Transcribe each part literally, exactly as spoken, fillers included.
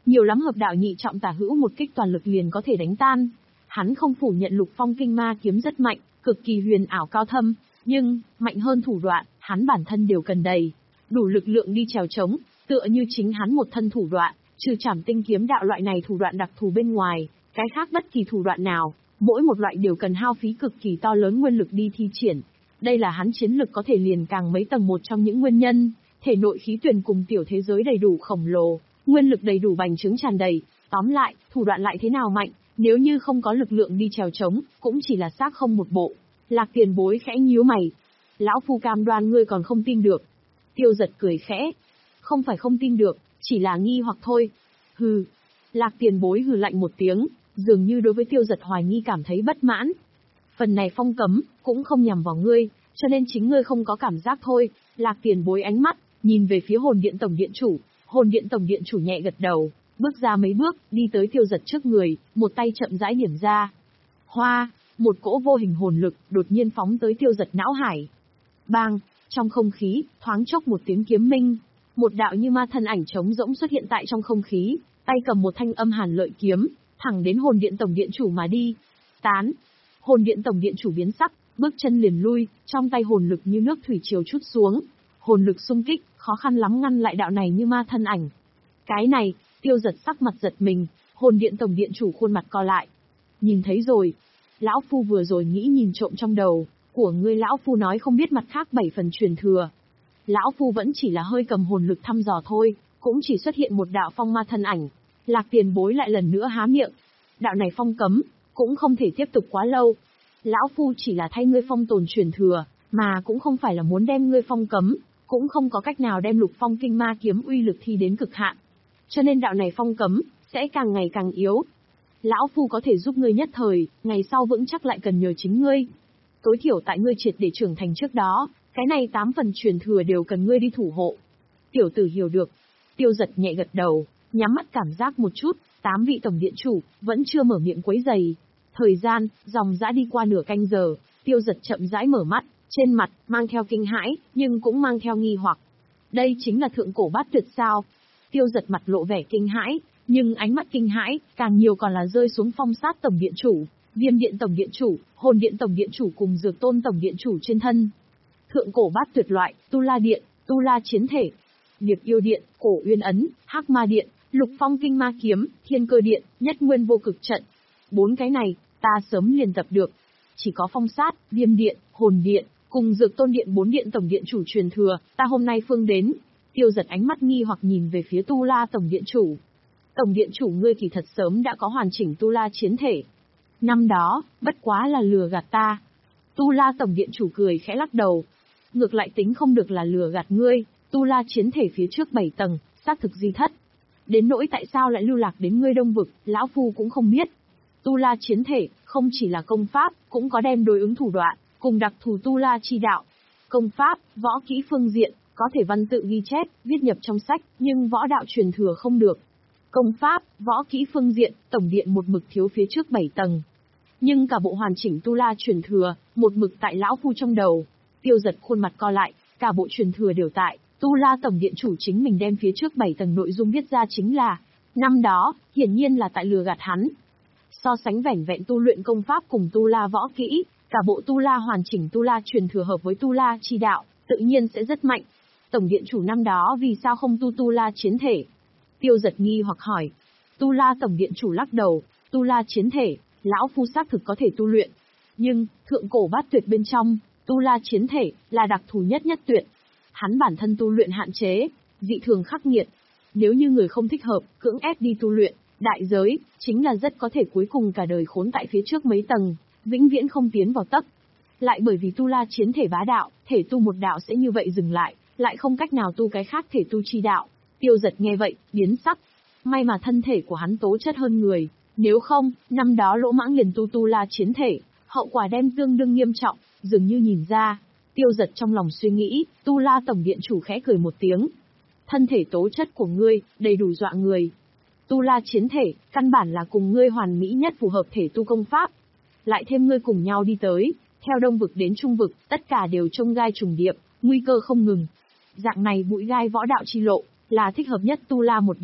Nhiều lắm hợp đạo nhị trọng tả hữu một kích toàn lực liền có thể đánh tan. Hắn không phủ nhận Lục Phong Kinh Ma kiếm rất mạnh, cực kỳ huyền ảo cao thâm, nhưng, mạnh hơn thủ đoạn, hắn bản thân đều cần đầy, đủ lực lượng đi trèo trống, tựa như chính hắn một thân thủ đoạn, trừ Trảm Tinh kiếm đạo loại này thủ đoạn đặc thù bên ngoài, cái khác bất kỳ thủ đoạn nào, mỗi một loại đều cần hao phí cực kỳ to lớn nguyên lực đi thi triển. Đây là hắn chiến lực có thể liền càng mấy tầng một trong những nguyên nhân, thể nội khí tuyển cùng tiểu thế giới đầy đủ khổng lồ, nguyên lực đầy đủ bành trướng tràn đầy, tóm lại, thủ đoạn lại thế nào mạnh, nếu như không có lực lượng đi trèo trống, cũng chỉ là xác không một bộ. Lạc Tiền Bối khẽ nhíu mày. Lão phu cam đoan ngươi còn không tin được. Tiêu Giật cười khẽ. Không phải không tin được, chỉ là nghi hoặc thôi. Hừ. Lạc Tiền Bối hừ lạnh một tiếng, dường như đối với Tiêu Giật hoài nghi cảm thấy bất mãn. Phần này phong cấm, cũng không nhằm vào ngươi, cho nên chính ngươi không có cảm giác thôi. Lạc Tiền Bối ánh mắt, nhìn về phía hồn điện tổng điện chủ. Hồn điện tổng điện chủ nhẹ gật đầu, bước ra mấy bước, đi tới Tiêu Giật trước người, một tay chậm rãi điểm ra. Hoa, một cỗ vô hình hồn lực, đột nhiên phóng tới Tiêu Giật não hải. Bang, trong không khí, thoáng chốc một tiếng kiếm minh. Một đạo như ma thân ảnh trống rỗng xuất hiện tại trong không khí, tay cầm một thanh âm hàn lợi kiếm, thẳng đến hồn điện tổng điện chủ mà đi. Tán. Hồn điện tổng điện chủ biến sắc, bước chân liền lui, trong tay hồn lực như nước thủy triều trút xuống. Hồn lực xung kích, khó khăn lắm ngăn lại đạo này như ma thân ảnh. Cái này, Tiêu Giật sắc mặt giật mình, hồn điện tổng điện chủ khuôn mặt co lại. Nhìn thấy rồi. Lão phu vừa rồi nghĩ nhìn trộm trong đầu của ngươi, lão phu nói không biết mặt khác bảy phần truyền thừa. Lão phu vẫn chỉ là hơi cầm hồn lực thăm dò thôi, cũng chỉ xuất hiện một đạo phong ma thân ảnh. Lạc Tiền Bối lại lần nữa há miệng. Đạo này phong cấm, cũng không thể tiếp tục quá lâu. Lão phu chỉ là thay ngươi phong tồn truyền thừa, mà cũng không phải là muốn đem ngươi phong cấm, cũng không có cách nào đem Lục Phong Kinh Ma kiếm uy lực thi đến cực hạn. Cho nên đạo này phong cấm, sẽ càng ngày càng yếu. Lão phu có thể giúp ngươi nhất thời, ngày sau vững chắc lại cần nhờ chính ngươi. Tối thiểu tại ngươi triệt để trưởng thành trước đó, cái này tám phần truyền thừa đều cần ngươi đi thủ hộ. Tiểu tử hiểu được. Tiêu Giật nhẹ gật đầu, nhắm mắt cảm giác một chút, tám vị tổng điện chủ, vẫn chưa mở miệng quấy giày. Thời gian, dòng dã đi qua nửa canh giờ, Tiêu Giật chậm rãi mở mắt, trên mặt, mang theo kinh hãi, nhưng cũng mang theo nghi hoặc. Đây chính là thượng cổ bát tuyệt sao? Tiêu Giật mặt lộ vẻ kinh hãi, nhưng ánh mắt kinh hãi, càng nhiều còn là rơi xuống Phong Sát tổng điện chủ, Viêm điện tổng điện chủ, Hồn điện tổng điện chủ cùng Dược Tôn tổng điện chủ trên thân. Thượng cổ bát tuyệt loại, Tu La điện, Tu La chiến thể, Liệp yêu điện, Cổ Uyên ấn, Hắc Ma điện, Lục Phong Kinh Ma kiếm, Thiên Cơ điện, Nhất Nguyên vô cực trận. Bốn cái này, ta sớm liền tập được. Chỉ có Phong Sát, Viêm điện, Hồn điện, cùng Dược Tôn điện bốn điện tổng điện chủ truyền thừa, ta hôm nay phương đến. Tiêu Giật ánh mắt nghi hoặc nhìn về phía Tu La tổng điện chủ. Tổng điện chủ ngươi thì thật sớm đã có hoàn chỉnh Tu La chiến thể. Năm đó, bất quá là lừa gạt ta. Tu La tổng điện chủ cười khẽ lắc đầu. Ngược lại tính không được là lừa gạt ngươi, Tu La chiến thể phía trước bảy tầng, xác thực di thất. Đến nỗi tại sao lại lưu lạc đến ngươi Đông vực, lão phu cũng không biết. Tu La chiến thể, không chỉ là công pháp, cũng có đem đối ứng thủ đoạn, cùng đặc thù Tu La chi đạo. Công pháp, võ kỹ phương diện, có thể văn tự ghi chép, viết nhập trong sách, nhưng võ đạo truyền thừa không được. Công pháp, võ kỹ phương diện, tổng điện một mực thiếu phía trước bảy tầng. Nhưng cả bộ hoàn chỉnh Tu La truyền thừa, một mực tại lão phu trong đầu. Tiêu Giật khuôn mặt co lại, cả bộ truyền thừa đều tại, Tu La tổng điện chủ chính mình đem phía trước bảy tầng nội dung viết ra chính là, năm đó, hiển nhiên là tại lừa gạt hắn. So sánh vẻn vẹn tu luyện công pháp cùng Tu La võ kỹ, cả bộ Tu La hoàn chỉnh Tu La truyền thừa hợp với Tu La chi đạo, tự nhiên sẽ rất mạnh. Tổng điện chủ năm đó vì sao không tu Tu La chiến thể? Tiêu Giật nghi hoặc hỏi. Tu La tổng điện chủ lắc đầu, Tu La chiến thể, lão phu xác thực có thể tu luyện. Nhưng, thượng cổ bát tuyệt bên trong, Tu La chiến thể, là đặc thù nhất nhất tuyệt. Hắn bản thân tu luyện hạn chế, dị thường khắc nghiệt. Nếu như người không thích hợp, cưỡng ép đi tu luyện, đại giới, chính là rất có thể cuối cùng cả đời khốn tại phía trước mấy tầng, vĩnh viễn không tiến vào tấc. Lại bởi vì Tu La chiến thể bá đạo, thể tu một đạo sẽ như vậy dừng lại, lại không cách nào tu cái khác thể tu chi đạo. Tiêu Giật nghe vậy, biến sắc. May mà thân thể của hắn tố chất hơn người, nếu không, năm đó lỗ mãng liền tu Tu La chiến thể, hậu quả đem tương đương nghiêm trọng, dường như nhìn ra. Tiêu Giật trong lòng suy nghĩ, Tu La tổng điện chủ khẽ cười một tiếng. Thân thể tố chất của ngươi, đầy đủ dọa người. Tu La chiến thể, căn bản là cùng ngươi hoàn mỹ nhất phù hợp thể tu công pháp. Lại thêm ngươi cùng nhau đi tới, theo Đông vực đến Trung vực, tất cả đều trông gai trùng điệp, nguy cơ không ngừng. Dạng này bụi gai võ đạo chi lộ, là thích hợp nhất Tu La một đạo,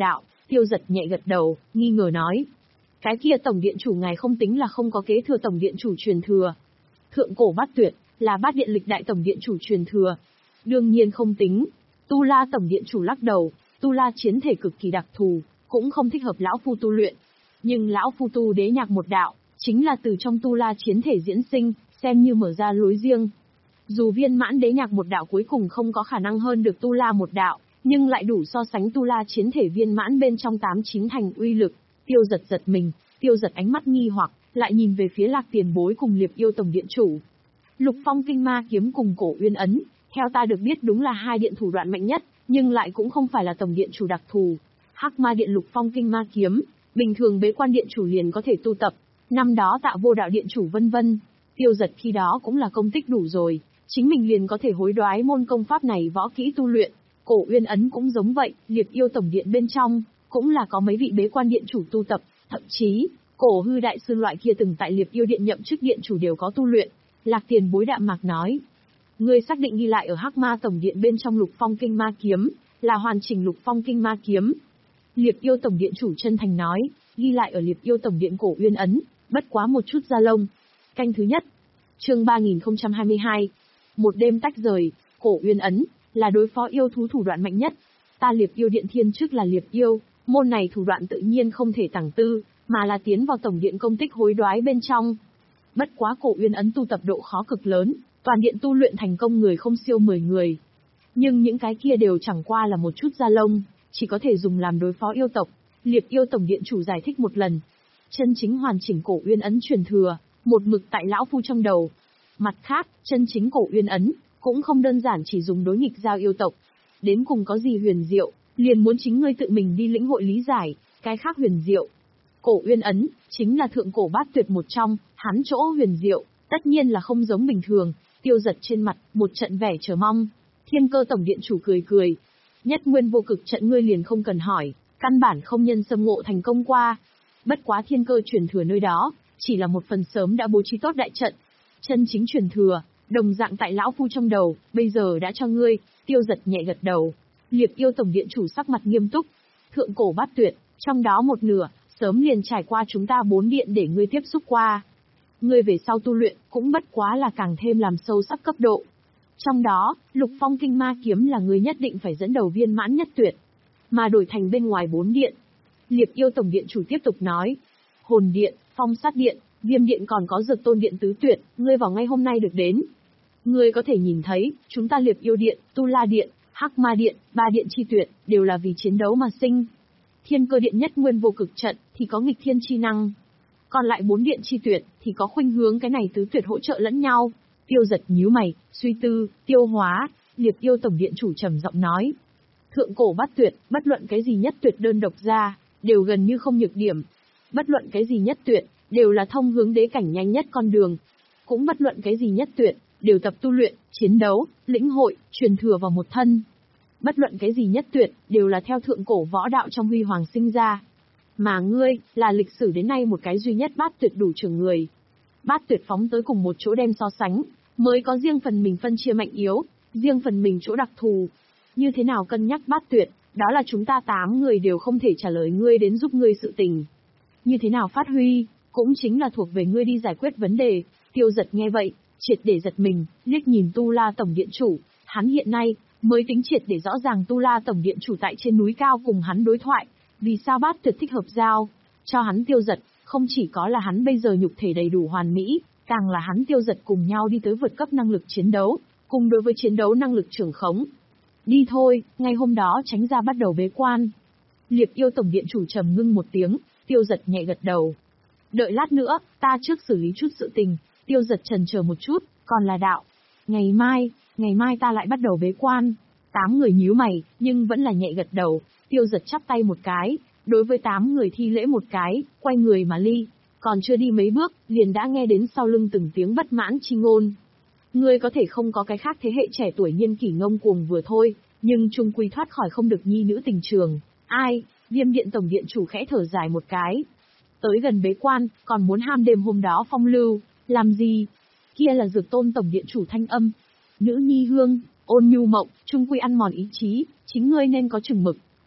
Tiêu Giật nhẹ gật đầu, nghi ngờ nói. Cái kia tổng điện chủ ngài không tính là không có kế thừa tổng điện chủ truyền thừa. Thượng cổ bát tuyệt, là bát điện lịch đại tổng điện chủ truyền thừa. Đương nhiên không tính. Tu La tổng điện chủ lắc đầu, Tu La chiến thể cực kỳ đặc thù, cũng không thích hợp lão phu tu luyện. Nhưng lão phu tu đế nhạc một đạo, chính là từ trong Tu La chiến thể diễn sinh, xem như mở ra lối riêng. Dù viên mãn đế nhạc một đạo cuối cùng không có khả năng hơn được Tu La một đạo, nhưng lại đủ so sánh Tu La chiến thể viên mãn bên trong tám chín thành uy lực. Tiêu Giật giật mình, Tiêu Giật ánh mắt nghi hoặc, lại nhìn về phía Lạc Tiền Bối cùng Liệp Yêu tổng điện chủ. Lục Phong Kinh Ma kiếm cùng Cổ Uyên ấn, theo ta được biết đúng là hai điện thủ đoạn mạnh nhất, nhưng lại cũng không phải là tổng điện chủ đặc thù. Hắc Ma điện Lục Phong Kinh Ma kiếm, bình thường bế quan điện chủ liền có thể tu tập, năm đó Tạ Vô đạo điện chủ vân vân. Tiêu Giật khi đó cũng là công tích đủ rồi, chính mình liền có thể hối đoái môn công pháp này võ kỹ tu luyện. Cổ Uyên ấn cũng giống vậy, Liệp Yêu tổng điện bên trong cũng là có mấy vị bế quan điện chủ tu tập, thậm chí Cổ Hư đại sư loại kia từng tại Liệp Yêu điện nhậm chức điện chủ đều có tu luyện. Lạc Tiền Bối đạm mạc nói, ngươi xác định ghi lại ở Hắc Ma tổng điện bên trong Lục Phong Kinh Ma kiếm là hoàn chỉnh Lục Phong Kinh Ma kiếm. Liệp Yêu tổng điện chủ chân thành nói, ghi lại ở Liệp Yêu tổng điện Cổ Uyên ấn, bất quá một chút da lông. Canh thứ nhất. Chương ba nghìn không trăm hai mươi hai. Một đêm tách rời, Cổ Uyên ấn là đối phó yêu thú thủ đoạn mạnh nhất. Ta Liệp Yêu điện thiên chức là Liệp Yêu, môn này thủ đoạn tự nhiên không thể tàng tư, mà là tiến vào tổng điện công tích hối đoái bên trong. Bất quá Cổ Uyên ấn tu tập độ khó cực lớn, toàn điện tu luyện thành công người không siêu mười người. Nhưng những cái kia đều chẳng qua là một chút da lông, chỉ có thể dùng làm đối phó yêu tộc. Liệp Yêu tổng điện chủ giải thích một lần. Chân chính hoàn chỉnh Cổ Uyên ấn truyền thừa, một mực tại lão phu trong đầu. Mặt khác, chân chính Cổ Uyên ấn cũng không đơn giản chỉ dùng đối nghịch giao yêu tộc. Đến cùng có gì huyền diệu, liền muốn chính ngươi tự mình đi lĩnh hội lý giải, cái khác huyền diệu. Cổ Uyên ấn chính là thượng cổ bát tuyệt một trong, hắn chỗ huyền diệu, tất nhiên là không giống bình thường. Tiêu Giật trên mặt một trận vẻ chờ mong. Thiên Cơ tổng điện chủ cười cười, nhất nguyên vô cực trận ngươi liền không cần hỏi, căn bản không nhân xâm ngộ thành công qua. Bất quá thiên cơ truyền thừa nơi đó, chỉ là một phần sớm đã bố trí tốt đại trận. Chân chính truyền thừa, đồng dạng tại lão phu trong đầu, bây giờ đã cho ngươi. Tiêu Giật nhẹ gật đầu. Liệp Yêu tổng điện chủ sắc mặt nghiêm túc. Thượng cổ bát tuyệt, trong đó một nửa, sớm liền trải qua chúng ta bốn điện để ngươi tiếp xúc qua. Ngươi về sau tu luyện, cũng bất quá là càng thêm làm sâu sắc cấp độ. Trong đó, Lục Phong Kinh Ma kiếm là ngươi nhất định phải dẫn đầu viên mãn nhất tuyệt, mà đổi thành bên ngoài bốn điện. Liệp Yêu tổng điện chủ tiếp tục nói, Hồn điện, Phong Sát điện, Viêm điện còn có Dược Tôn điện tứ tuyệt, ngươi vào ngay hôm nay được đến. Ngươi có thể nhìn thấy, chúng ta Liệp Yêu điện, Tu La điện, Hắc Ma điện, ba điện chi tuyệt, đều là vì chiến đấu mà sinh. Thiên Cơ điện nhất nguyên vô cực trận, thì có nghịch thiên chi năng. Còn lại bốn điện chi tuyệt, thì có khuynh hướng cái này tứ tuyệt hỗ trợ lẫn nhau. Tiêu Giật nhíu mày, suy tư, tiêu hóa. Liệp Yêu tổng điện chủ trầm giọng nói, thượng cổ bát tuyệt, bất luận cái gì nhất tuyệt đơn độc ra, đều gần như không nhược điểm. Bất luận cái gì nhất tuyệt, đều là thông hướng đế cảnh nhanh nhất con đường. Cũng bất luận cái gì nhất tuyệt, đều tập tu luyện, chiến đấu, lĩnh hội, truyền thừa vào một thân. Bất luận cái gì nhất tuyệt, đều là theo thượng cổ võ đạo trong huy hoàng sinh ra. Mà ngươi, là lịch sử đến nay một cái duy nhất bát tuyệt đủ trưởng người. Bát tuyệt phóng tới cùng một chỗ đem so sánh, mới có riêng phần mình phân chia mạnh yếu, riêng phần mình chỗ đặc thù. Như thế nào cân nhắc bát tuyệt, đó là chúng ta tám người đều không thể trả lời ngươi đến giúp ngươi sự tình. Như thế nào phát huy, cũng chính là thuộc về ngươi đi giải quyết vấn đề. Tiêu Giật nghe vậy, triệt để giật mình, liếc nhìn Tu La tổng điện chủ, hắn hiện nay mới tính triệt để rõ ràng Tu La tổng điện chủ tại trên núi cao cùng hắn đối thoại, vì sao bát tuyệt thích hợp giao cho hắn. Tiêu Giật, không chỉ có là hắn bây giờ nhục thể đầy đủ hoàn mỹ, càng là hắn Tiêu Giật cùng nhau đi tới vượt cấp năng lực chiến đấu, cùng đối với chiến đấu năng lực trưởng khống. Đi thôi, ngay hôm đó tránh ra bắt đầu bế quan. Liệp Yêu tổng điện chủ trầm ngưng một tiếng, Tiêu Giật nhẹ gật đầu. Đợi lát nữa, ta trước xử lý chút sự tình. Tiêu Giật chần chờ một chút, còn là đạo. Ngày mai, ngày mai ta lại bắt đầu bế quan. Tám người nhíu mày, nhưng vẫn là nhẹ gật đầu. Tiêu Giật chắp tay một cái, đối với tám người thi lễ một cái, quay người mà ly. Còn chưa đi mấy bước, liền đã nghe đến sau lưng từng tiếng bất mãn chi ngôn. Ngươi có thể không có cái khác thế hệ trẻ tuổi niên kỷ ngông cuồng vừa thôi, nhưng chung quy thoát khỏi không được nhi nữ tình trường. Ai? Viêm điện tổng điện chủ khẽ thở dài một cái. Tới gần bế quan, còn muốn ham đêm hôm đó phong lưu, làm gì? Kia là Dược Tôn tổng điện chủ thanh âm. Nữ nhi hương, ôn nhu mộng, chung quy ăn mòn ý chí, chính ngươi nên có chừng mực.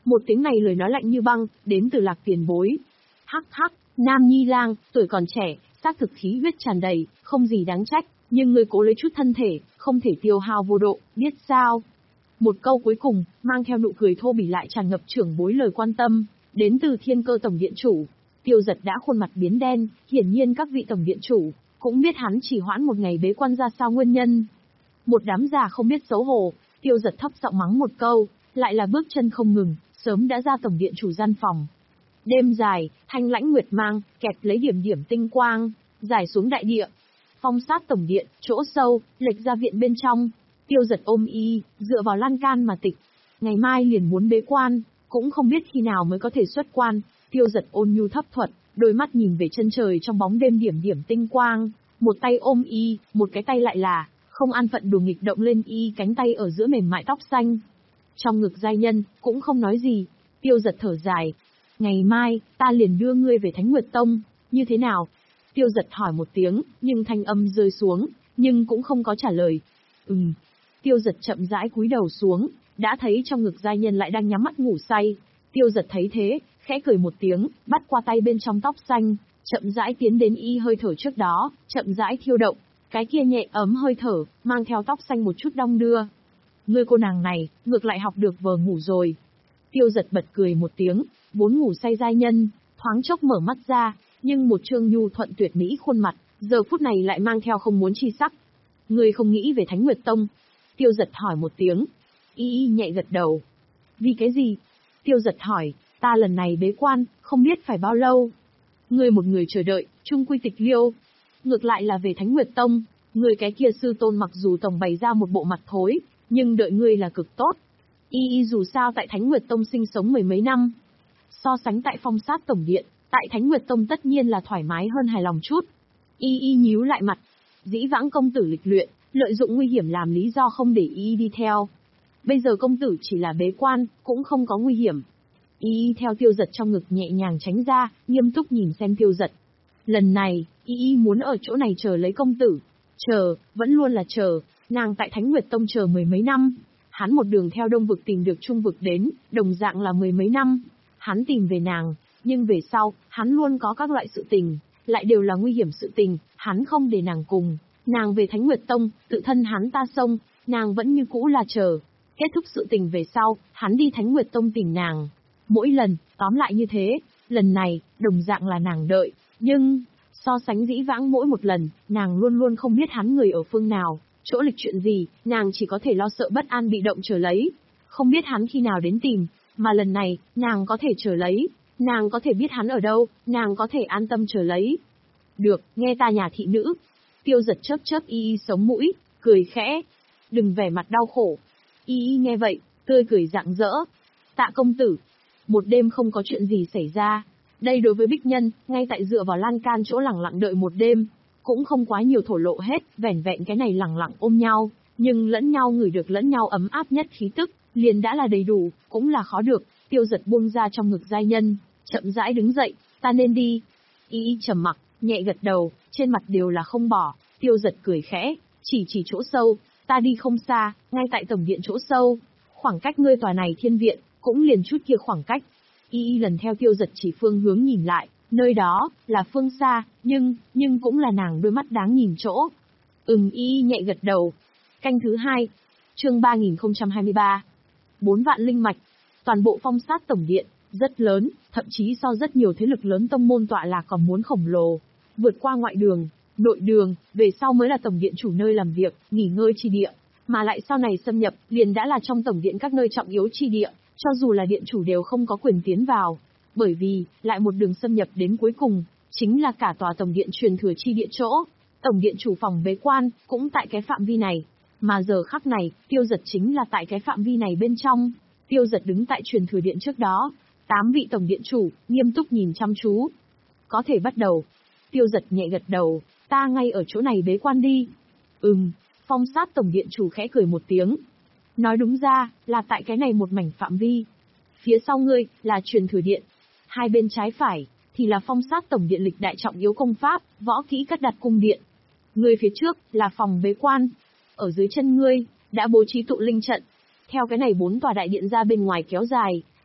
Một tiếng này lời nói lạnh như băng, đến từ Lạc tiền bối. Hắc hắc, Nam Nhi Lang, tuổi còn trẻ, xác thực khí huyết tràn đầy, không gì đáng trách, nhưng ngươi cố lấy chút thân thể, không thể tiêu hao vô độ, biết sao? Một câu cuối cùng, mang theo nụ cười thô bỉ lại tràn ngập trưởng bối lời quan tâm, đến từ Thiên Cơ Tổng Điện Chủ. Tiêu Giật đã khuôn mặt biến đen, hiển nhiên các vị Tổng Điện Chủ cũng biết hắn chỉ hoãn một ngày bế quan ra sao nguyên nhân. Một đám già không biết xấu hổ, Tiêu Giật thấp giọng mắng một câu, lại là bước chân không ngừng, sớm đã ra Tổng Điện Chủ gian phòng. Đêm dài, thanh lãnh nguyệt mang, kẹp lấy điểm điểm tinh quang, dài xuống đại địa. Phong sát Tổng Điện, chỗ sâu, lệch ra viện bên trong. Tiêu Giật ôm y, dựa vào lan can mà tịch. Ngày mai liền muốn bế quan, cũng không biết khi nào mới có thể xuất quan. Tiêu Giật ôn nhu thấp thuật, đôi mắt nhìn về chân trời trong bóng đêm điểm điểm tinh quang. Một tay ôm y, một cái tay lại là, không an phận đùa nghịch động lên y cánh tay ở giữa mềm mại tóc xanh. Trong ngực giai nhân, cũng không nói gì. Tiêu Giật thở dài. Ngày mai, ta liền đưa ngươi về Thánh Nguyệt Tông, như thế nào? Tiêu Giật hỏi một tiếng, nhưng thanh âm rơi xuống, nhưng cũng không có trả lời. Ừm. Tiêu Giật chậm rãi cúi đầu xuống, đã thấy trong ngực giai nhân lại đang nhắm mắt ngủ say. Tiêu Giật thấy thế, khẽ cười một tiếng, bắt qua tay bên trong tóc xanh, chậm rãi tiến đến y hơi thở trước đó, chậm rãi thiêu động, cái kia nhẹ ấm hơi thở, mang theo tóc xanh một chút đong đưa. Ngươi cô nàng này, ngược lại học được vờ ngủ rồi. Tiêu Giật bật cười một tiếng, vốn ngủ say giai nhân, thoáng chốc mở mắt ra, nhưng một trương nhu thuận tuyệt mỹ khuôn mặt, giờ phút này lại mang theo không muốn chi sắc. Ngươi không nghĩ về Thánh Nguyệt Tông? Tiêu Giật hỏi một tiếng. Y y nhẹ gật đầu. Vì cái gì? Tiêu Giật hỏi, ta lần này bế quan, không biết phải bao lâu. Ngươi một người chờ đợi, chung quy tịch liêu. Ngược lại là về Thánh Nguyệt Tông, người cái kia sư tôn mặc dù tổng bày ra một bộ mặt thối, nhưng đợi ngươi là cực tốt. Y y dù sao tại Thánh Nguyệt Tông sinh sống mười mấy năm. So sánh tại Phong Sát Tổng Điện, tại Thánh Nguyệt Tông tất nhiên là thoải mái hơn hài lòng chút. Y y nhíu lại mặt. Dĩ vãng công tử lịch luyện, lợi dụng nguy hiểm làm lý do không để y đi theo. Bây giờ công tử chỉ là bế quan, cũng không có nguy hiểm. Y theo Tiêu Giật trong ngực nhẹ nhàng tránh ra, nghiêm túc nhìn xem Tiêu Giật. Lần này, Y muốn ở chỗ này chờ lấy công tử. Chờ, vẫn luôn là chờ, nàng tại Thánh Nguyệt Tông chờ mười mấy năm. Hắn một đường theo Đông Vực tìm được Trung Vực đến, đồng dạng là mười mấy năm. Hắn tìm về nàng, nhưng về sau, hắn luôn có các loại sự tình, lại đều là nguy hiểm sự tình, hắn không để nàng cùng. Nàng về Thánh Nguyệt Tông, tự thân hắn ta xông, nàng vẫn như cũ là chờ. Kết thúc sự tình về sau, hắn đi Thánh Nguyệt Tông tìm nàng. Mỗi lần, tóm lại như thế, lần này, đồng dạng là nàng đợi, nhưng, so sánh dĩ vãng mỗi một lần, nàng luôn luôn không biết hắn người ở phương nào, chỗ lịch chuyện gì, nàng chỉ có thể lo sợ bất an bị động chờ lấy. Không biết hắn khi nào đến tìm, mà lần này, nàng có thể chờ lấy, nàng có thể biết hắn ở đâu, nàng có thể an tâm chờ lấy. Được, nghe ta nhà thị nữ. Tiêu Giật chớp chớp y y sống mũi, cười khẽ. Đừng vẻ mặt đau khổ. Y y nghe vậy, tươi cười rạng rỡ. Tạ công tử. Một đêm không có chuyện gì xảy ra. Đây đối với Bích Nhân, ngay tại dựa vào lan can chỗ lẳng lặng đợi một đêm. Cũng không quá nhiều thổ lộ hết, vẻn vẹn cái này lẳng lặng ôm nhau. Nhưng lẫn nhau ngửi được lẫn nhau ấm áp nhất khí tức, liền đã là đầy đủ, cũng là khó được. Tiêu Giật buông ra trong ngực giai nhân, chậm rãi đứng dậy, ta nên đi. Y y trầm mặc, nhẹ gật đầu, trên mặt đều là không bỏ. Tiêu Giật cười khẽ, chỉ chỉ chỗ sâu, ta đi không xa, ngay tại tổng điện chỗ sâu. Khoảng cách ngươi tòa này thiên viện, cũng liền chút kia khoảng cách. Y y lần theo Tiêu Giật chỉ phương hướng nhìn lại, nơi đó, là phương xa, nhưng, nhưng cũng là nàng đôi mắt đáng nhìn chỗ. Ừm y y nhẹ gật đầu. Canh thứ hai, chương ba nghìn không trăm hai mươi ba. Bốn vạn linh mạch, toàn bộ Phong Sát Tổng Điện, rất lớn, thậm chí so rất nhiều thế lực lớn tông môn tọa lạc còn muốn khổng lồ. Vượt qua ngoại đường, nội đường, về sau mới là tổng điện chủ nơi làm việc, nghỉ ngơi chi địa, mà lại sau này xâm nhập, liền đã là trong tổng điện các nơi trọng yếu chi địa, cho dù là điện chủ đều không có quyền tiến vào, bởi vì, lại một đường xâm nhập đến cuối cùng, chính là cả tòa tổng điện truyền thừa chi địa chỗ, tổng điện chủ phòng bế quan, cũng tại cái phạm vi này, mà giờ khắc này, Tiêu Giật chính là tại cái phạm vi này bên trong. Tiêu Giật đứng tại truyền thừa điện trước đó, tám vị tổng điện chủ, nghiêm túc nhìn chăm chú. Có thể bắt đầu. Tiêu Giật nhẹ gật đầu, ta ngay ở chỗ này bế quan đi. Ừm, Phong Sát Tổng Điện chủ khẽ cười một tiếng. Nói đúng ra, là tại cái này một mảnh phạm vi. Phía sau ngươi, là truyền thừa điện. Hai bên trái phải, thì là Phong Sát Tổng Điện lịch đại trọng yếu công pháp, võ kỹ cất đặt cung điện. Ngươi phía trước, là phòng bế quan. Ở dưới chân ngươi, đã bố trí tụ linh trận. Theo cái này bốn tòa đại điện ra bên ngoài kéo dài,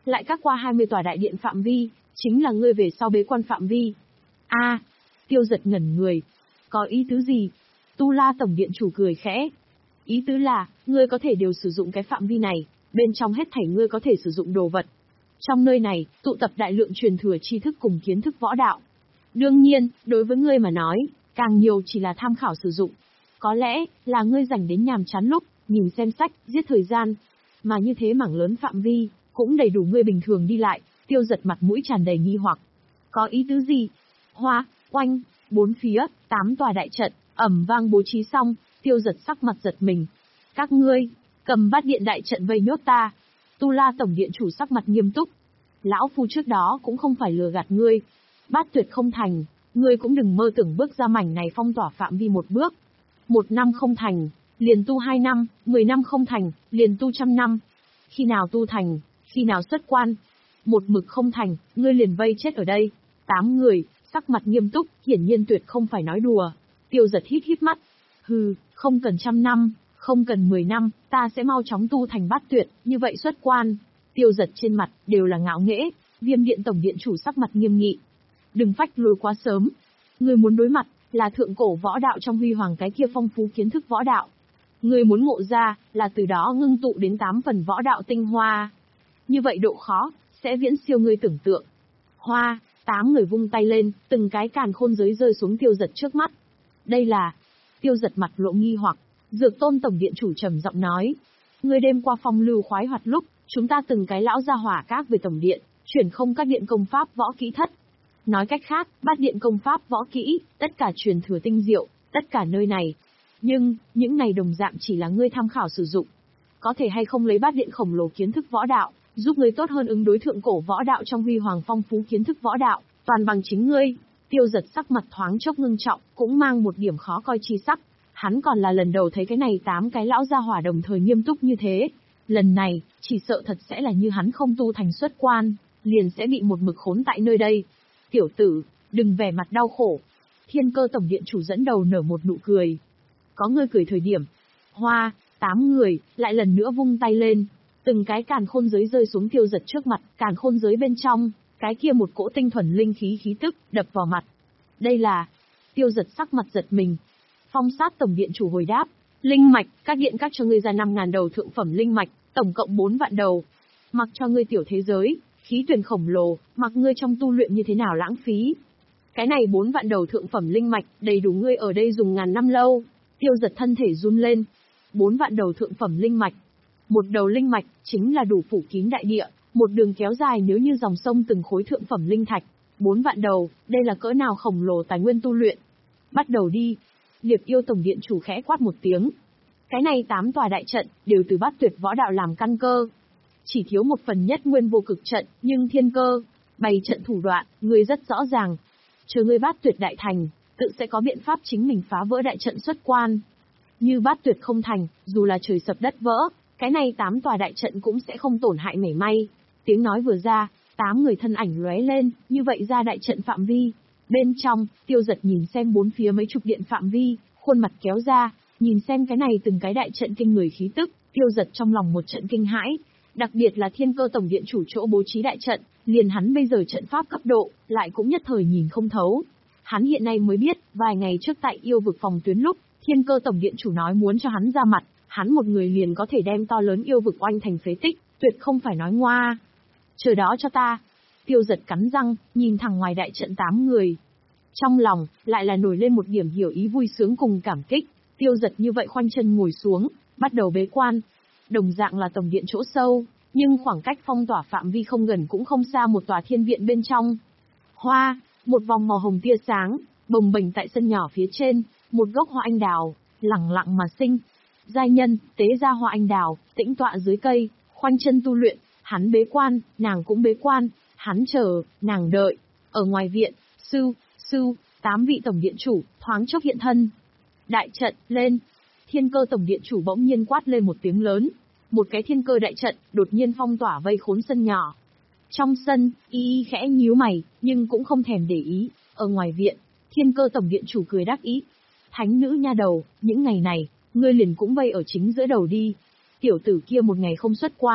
lại cắt qua hai mươi tòa đại điện phạm vi, chính là ngươi về sau bế quan phạm vi. A, Tiêu Giật ngẩn người. Có ý tứ gì? Tu La Tổng Điện chủ cười khẽ. Ý tứ là, ngươi có thể đều sử dụng cái phạm vi này, bên trong hết thảy ngươi có thể sử dụng đồ vật. Trong nơi này, tụ tập đại lượng truyền thừa tri thức cùng kiến thức võ đạo. Đương nhiên, đối với ngươi mà nói, càng nhiều chỉ là tham khảo sử dụng. Có lẽ, là ngươi dành đến nhàm chán lúc, nhìn xem sách, giết thời gian. Mà như thế mảng lớn phạm vi, cũng đầy đủ ngươi bình thường đi lại. Tiêu Giật mặt mũi tràn đầy nghi hoặc. Có ý tứ gì? Hoa, oanh, bốn phía, tám tòa đại trận, ầm vang bố trí xong, Tiêu Giật sắc mặt giật mình. Các ngươi, cầm bát điện đại trận vây nhốt ta. Tu La Tổng Điện chủ sắc mặt nghiêm túc. Lão phu trước đó cũng không phải lừa gạt ngươi. Bát tuyệt không thành, ngươi cũng đừng mơ tưởng bước ra mảnh này phong tỏa phạm vi một bước. Một năm không thành, liền tu hai năm, mười năm không thành, liền tu trăm năm. Khi nào tu thành, khi nào xuất quan. Một mực không thành, ngươi liền vây chết ở đây. Tám người, sắc mặt nghiêm túc, hiển nhiên tuyệt không phải nói đùa. Tiêu Giật hít hít mắt. Hừ, không cần trăm năm, không cần mười năm, ta sẽ mau chóng tu thành bát tuyệt, như vậy xuất quan. Tiêu Giật trên mặt, đều là ngạo nghễ. Viêm Điện Tổng Điện chủ sắc mặt nghiêm nghị. Đừng phách lùi quá sớm. Ngươi muốn đối mặt, là thượng cổ võ đạo trong huy hoàng cái kia phong phú kiến thức võ đạo. Ngươi muốn ngộ ra, là từ đó ngưng tụ đến tám phần võ đạo tinh hoa. Như vậy độ khó, sẽ viễn siêu ngươi tưởng tượng. Hoa, tám người vung tay lên, từng cái càn khôn giới rơi xuống Tiêu Giật trước mắt. Đây là... Tiêu Giật mặt lộ nghi hoặc, Dược Tôn Tổng Điện chủ trầm giọng nói. Ngươi đêm qua phong lưu khoái hoạt lúc, chúng ta từng cái lão ra hỏa các về Tổng Điện, chuyển không các điện công pháp võ kỹ thất. Nói cách khác, bát điện công pháp võ kỹ, tất cả truyền thừa tinh diệu, tất cả nơi này. Nhưng, những này đồng dạng chỉ là ngươi tham khảo sử dụng. Có thể hay không lấy bát điện khổng lồ kiến thức võ đạo, giúp ngươi tốt hơn ứng đối thượng cổ võ đạo trong huy hoàng phong phú kiến thức võ đạo, toàn bằng chính ngươi. Tiêu Giật sắc mặt thoáng chốc ngưng trọng, cũng mang một điểm khó coi chi sắc. Hắn còn là lần đầu thấy cái này tám cái lão gia hỏa đồng thời nghiêm túc như thế. Lần này, chỉ sợ thật sẽ là như hắn không tu thành xuất quan, liền sẽ bị một mực khốn tại nơi đây. Tiểu tử, đừng vẻ mặt đau khổ. Thiên Cơ Tổng Điện chủ dẫn đầu nở một nụ cười. Có ngươi cười thời điểm. Hoa, tám người, lại lần nữa vung tay lên. Từng cái càn khôn giới rơi xuống Tiêu Giật trước mặt, càn khôn giới bên trong, cái kia một cỗ tinh thuần linh khí khí tức, đập vào mặt. Đây là... Tiêu Giật sắc mặt giật mình. Phong Sát Tổng Điện chủ hồi đáp. Linh mạch, các điện các cho ngươi ra năm ngàn đầu thượng phẩm linh mạch, tổng cộng bốn vạn đầu. Mặc cho ngươi tiểu thế giới, khí tuyển khổng lồ, mặc ngươi trong tu luyện như thế nào lãng phí. Cái này bốn vạn đầu thượng phẩm linh mạch, đầy đủ ngươi ở đây dùng ngàn năm lâu. Tiêu Giật thân thể run lên. Bốn vạn đầu thượng phẩm linh mạch. Một đầu linh mạch, chính là đủ phủ kín đại địa, một đường kéo dài nếu như dòng sông từng khối thượng phẩm linh thạch. Bốn vạn đầu, đây là cỡ nào khổng lồ tài nguyên tu luyện. Bắt đầu đi. Liệp Yêu Tổng Điện chủ khẽ quát một tiếng. Cái này tám tòa đại trận, đều từ bát tuyệt võ đạo làm căn cơ. Chỉ thiếu một phần nhất nguyên vô cực trận, nhưng thiên cơ, bày trận thủ đoạn, ngươi rất rõ ràng. Chờ ngươi bát tuyệt đại thành, tự sẽ có biện pháp chính mình phá vỡ đại trận xuất quan. Như bát tuyệt không thành, dù là trời sập đất vỡ, cái này tám tòa đại trận cũng sẽ không tổn hại mảy may. Tiếng nói vừa ra, tám người thân ảnh lóe lên, như vậy ra đại trận phạm vi. Bên trong, Tiêu Giật nhìn xem bốn phía mấy chục điện phạm vi, khuôn mặt kéo ra, nhìn xem cái này từng cái đại trận kinh người khí tức, Tiêu Giật trong lòng một trận kinh hãi. Đặc biệt là Thiên Cơ Tổng Điện chủ chỗ bố trí đại trận, liền hắn bây giờ trận pháp cấp độ, lại cũng nhất thời nhìn không thấu. Hắn hiện nay mới biết, vài ngày trước tại yêu vực phòng tuyến lúc, Thiên Cơ Tổng Điện chủ nói muốn cho hắn ra mặt, hắn một người liền có thể đem to lớn yêu vực oanh thành phế tích, tuyệt không phải nói ngoa. Chờ đó cho ta. Tiêu Giật cắn răng, nhìn thẳng ngoài đại trận tám người. Trong lòng, lại là nổi lên một điểm hiểu ý vui sướng cùng cảm kích. Tiêu Giật như vậy khoanh chân ngồi xuống, bắt đầu bế quan. Đồng dạng là tổng điện chỗ sâu, nhưng khoảng cách phong tỏa phạm vi không gần cũng không xa một tòa thiên viện bên trong. Hoa, một vòng màu hồng tia sáng, bồng bềnh tại sân nhỏ phía trên, một gốc hoa anh đào, lẳng lặng mà sinh. Giai nhân, tế ra hoa anh đào, tĩnh tọa dưới cây, khoanh chân tu luyện, hắn bế quan, nàng cũng bế quan, hắn chờ, nàng đợi. Ở ngoài viện, sư, sư, tám vị tổng điện chủ, thoáng chốc hiện thân. Đại trận, lên. Thiên Cơ Tổng Điện chủ bỗng nhiên quát lên một tiếng lớn. Một cái thiên cơ đại trận, đột nhiên phong tỏa vây khốn sân nhỏ. Trong sân, y y khẽ nhíu mày, nhưng cũng không thèm để ý. Ở ngoài viện, Thiên Cơ Tổng Điện chủ cười đắc ý. Thánh nữ nha đầu, những ngày này, ngươi liền cũng vây ở chính giữa đầu đi. Tiểu tử kia một ngày không xuất quan,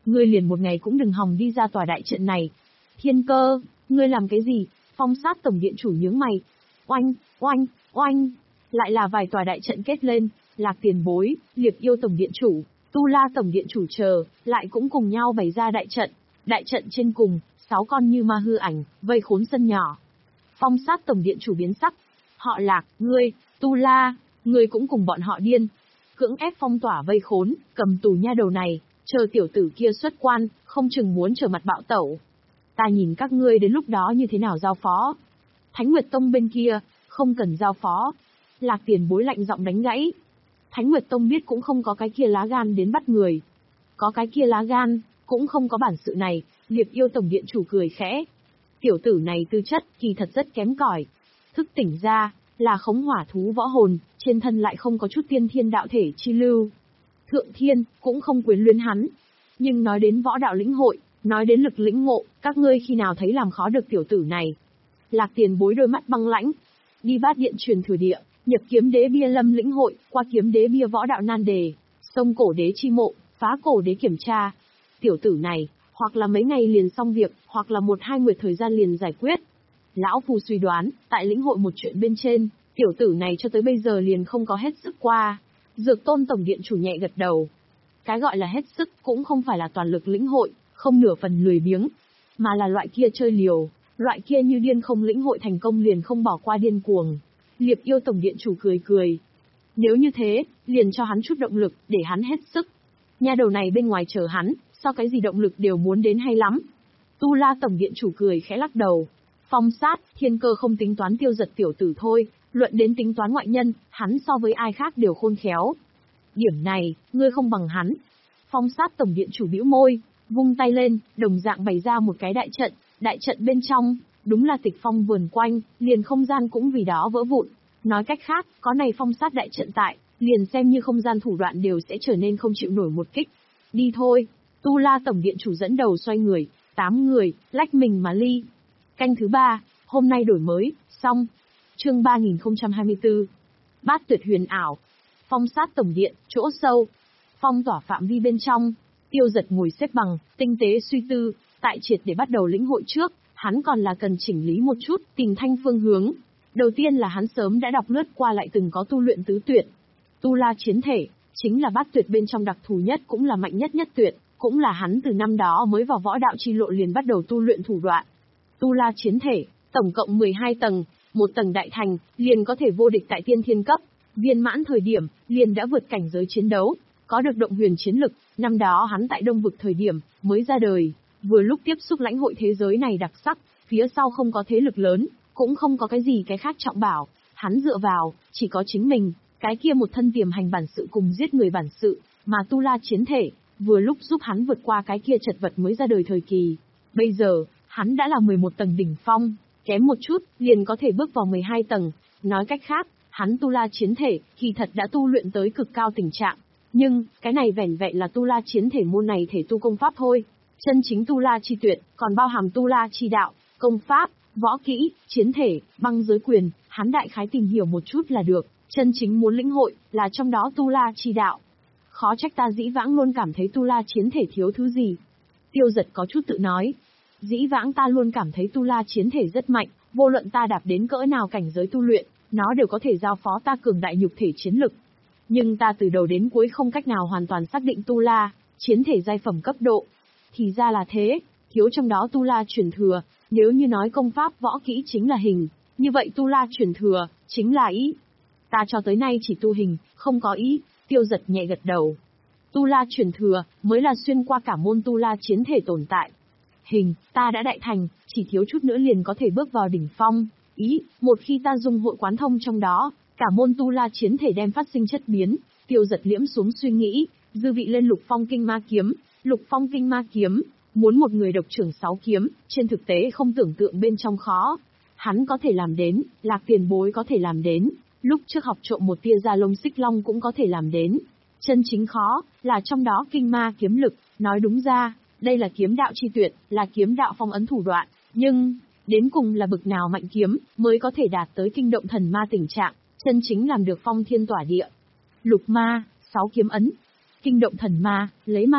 ngươi liền một ngày cũng đừng hòng đi ra tòa đại trận này. Thiên Cơ, ngươi làm cái gì? Phong Sát tổng điện chủ nhướng mày. Oanh, oanh, oanh, lại là vài tòa đại trận kết lên, Lạc Tiền Bối, Liệp Yêu tổng điện chủ, Tu La tổng điện chủ chờ, lại cũng cùng nhau bày ra đại trận. Đại trận trên cùng, sáu con như ma hư ảnh, vây khốn sân nhỏ. Phong Sát tổng điện chủ biến sắc. Họ Lạc, ngươi, Tu La, ngươi cũng cùng bọn họ điên. Cưỡng ép phong tỏa vây khốn, cầm tù nha đầu này, chờ tiểu tử kia xuất quan, không chừng muốn trở mặt bạo tẩu. Ta nhìn các ngươi đến lúc đó như thế nào giao phó. Thánh Nguyệt Tông bên kia, không cần giao phó. Lạc Tiền Bối lạnh giọng đánh gãy. Thánh Nguyệt Tông biết cũng không có cái kia lá gan đến bắt người. Có cái kia lá gan, cũng không có bản sự này, Liệp Yêu tổng điện chủ cười khẽ. Tiểu tử này tư chất, kỳ thật rất kém cỏi. Thức tỉnh ra, là khống hỏa thú võ hồn, trên thân lại không có chút tiên thiên đạo thể chi lưu. Thượng thiên, cũng không quyến luyến hắn. Nhưng nói đến võ đạo lĩnh hội, nói đến lực lĩnh ngộ, các ngươi khi nào thấy làm khó được tiểu tử này. Lạc Tiền Bối đôi mắt băng lãnh. Đi Bát Điện truyền thừa địa, nhập kiếm đế bia lâm lĩnh hội, qua kiếm đế bia võ đạo nan đề, sông cổ đế chi mộ, phá cổ đế kiểm tra. Tiểu tử này, hoặc là mấy ngày liền xong việc, hoặc là một hai nguyệt thời gian liền giải quyết. Lão Phu suy đoán, tại lĩnh hội một chuyện bên trên, tiểu tử này cho tới bây giờ liền không có hết sức qua. Dược Tôn tổng điện chủ nhẹ gật đầu. Cái gọi là hết sức cũng không phải là toàn lực lĩnh hội, không nửa phần lười biếng, mà là loại kia chơi liều, loại kia như điên không lĩnh hội thành công liền không bỏ qua điên cuồng. Liệp Yêu tổng điện chủ cười cười. Nếu như thế, liền cho hắn chút động lực, để hắn hết sức. Nha đầu này bên ngoài chờ hắn, sao cái gì động lực đều muốn đến hay lắm. Tu La tổng điện chủ cười khẽ lắc đầu. Phong Sát, Thiên Cơ không tính toán tiêu giật tiểu tử thôi, luận đến tính toán ngoại nhân, hắn so với ai khác đều khôn khéo. Điểm này, ngươi không bằng hắn. Phong Sát tổng điện chủ bĩu môi, vung tay lên, đồng dạng bày ra một cái đại trận, đại trận bên trong, đúng là tịch phong vườn quanh, liền không gian cũng vì đó vỡ vụn. Nói cách khác, có này Phong Sát đại trận tại, liền xem như không gian thủ đoạn đều sẽ trở nên không chịu nổi một kích. Đi thôi, Tu La tổng điện chủ dẫn đầu xoay người, tám người, lách mình mà ly. Canh thứ ba, hôm nay đổi mới, xong. Chương ba nghìn không trăm hai mươi tư. Bát Tuyệt huyền ảo. Phong Sát tổng điện, chỗ sâu. Phong tỏa phạm vi bên trong. Tiêu Giật ngồi xếp bằng, tinh tế suy tư, tại triệt để bắt đầu lĩnh hội trước, hắn còn là cần chỉnh lý một chút, tìm thanh phương hướng. Đầu tiên là hắn sớm đã đọc lướt qua lại từng có tu luyện tứ tuyệt. Tu La chiến thể, chính là bát tuyệt bên trong đặc thù nhất cũng là mạnh nhất nhất tuyệt, cũng là hắn từ năm đó mới vào võ đạo chi lộ liền bắt đầu tu luyện thủ đoạn. Tu La chiến thể, tổng cộng mười hai tầng, một tầng đại thành, liền có thể vô địch tại tiên thiên cấp, viên mãn thời điểm, liền đã vượt cảnh giới chiến đấu, có được động huyền chiến lực, năm đó hắn tại Đông vực thời điểm, mới ra đời, vừa lúc tiếp xúc lãnh hội thế giới này đặc sắc, phía sau không có thế lực lớn, cũng không có cái gì cái khác trọng bảo, hắn dựa vào, chỉ có chính mình, cái kia một thân tiềm hành bản sự cùng giết người bản sự, mà Tu La chiến thể, vừa lúc giúp hắn vượt qua cái kia chật vật mới ra đời thời kỳ. Bây giờ, hắn đã là mười một tầng đỉnh phong, kém một chút, liền có thể bước vào mười hai tầng, nói cách khác, hắn Tu La chiến thể, kỳ thật đã tu luyện tới cực cao tình trạng. Nhưng, cái này vẻn vẹn là Tu La chiến thể môn này thể tu công pháp thôi. Chân chính Tu La chi tuyệt, còn bao hàm Tu La chi đạo, công pháp, võ kỹ, chiến thể, băng giới quyền, hắn đại khái tìm hiểu một chút là được. Chân chính muốn lĩnh hội, là trong đó Tu La chi đạo. Khó trách ta dĩ vãng luôn cảm thấy Tu La chiến thể thiếu thứ gì. Tiêu Giật có chút tự nói. Dĩ vãng ta luôn cảm thấy Tu La chiến thể rất mạnh, vô luận ta đạp đến cỡ nào cảnh giới tu luyện, nó đều có thể giao phó ta cường đại nhục thể chiến lực. Nhưng ta từ đầu đến cuối không cách nào hoàn toàn xác định Tu La, chiến thể giai phẩm cấp độ. Thì ra là thế, thiếu trong đó Tu La truyền thừa, nếu như nói công pháp võ kỹ chính là hình, như vậy Tu La truyền thừa, chính là ý. Ta cho tới nay chỉ tu hình, không có ý, Tiêu Giật nhẹ gật đầu. Tu La truyền thừa, mới là xuyên qua cả môn Tu La chiến thể tồn tại. Hình, ta đã đại thành, chỉ thiếu chút nữa liền có thể bước vào đỉnh phong. Ý, một khi ta dung hội quán thông trong đó, cả môn Tu La chiến thể đem phát sinh chất biến. Tiêu Giật liễm xuống suy nghĩ, dư vị lên Lục Phong Kinh Ma Kiếm. Lục Phong Kinh Ma Kiếm, muốn một người độc trưởng sáu kiếm, trên thực tế không tưởng tượng bên trong khó. Hắn có thể làm đến, Lạc Tiền Bối có thể làm đến, lúc trước học trộm một tia da lông xích long cũng có thể làm đến. Chân chính khó, là trong đó kinh ma kiếm lực, nói đúng ra, đây là kiếm đạo chi tuyệt, là kiếm đạo phong ấn thủ đoạn, nhưng, đến cùng là bực nào mạnh kiếm, mới có thể đạt tới kinh động thần ma tình trạng, chân chính làm được phong thiên tỏa địa. Lục ma, sáu kiếm ấn, kinh động thần ma, lấy ma lực,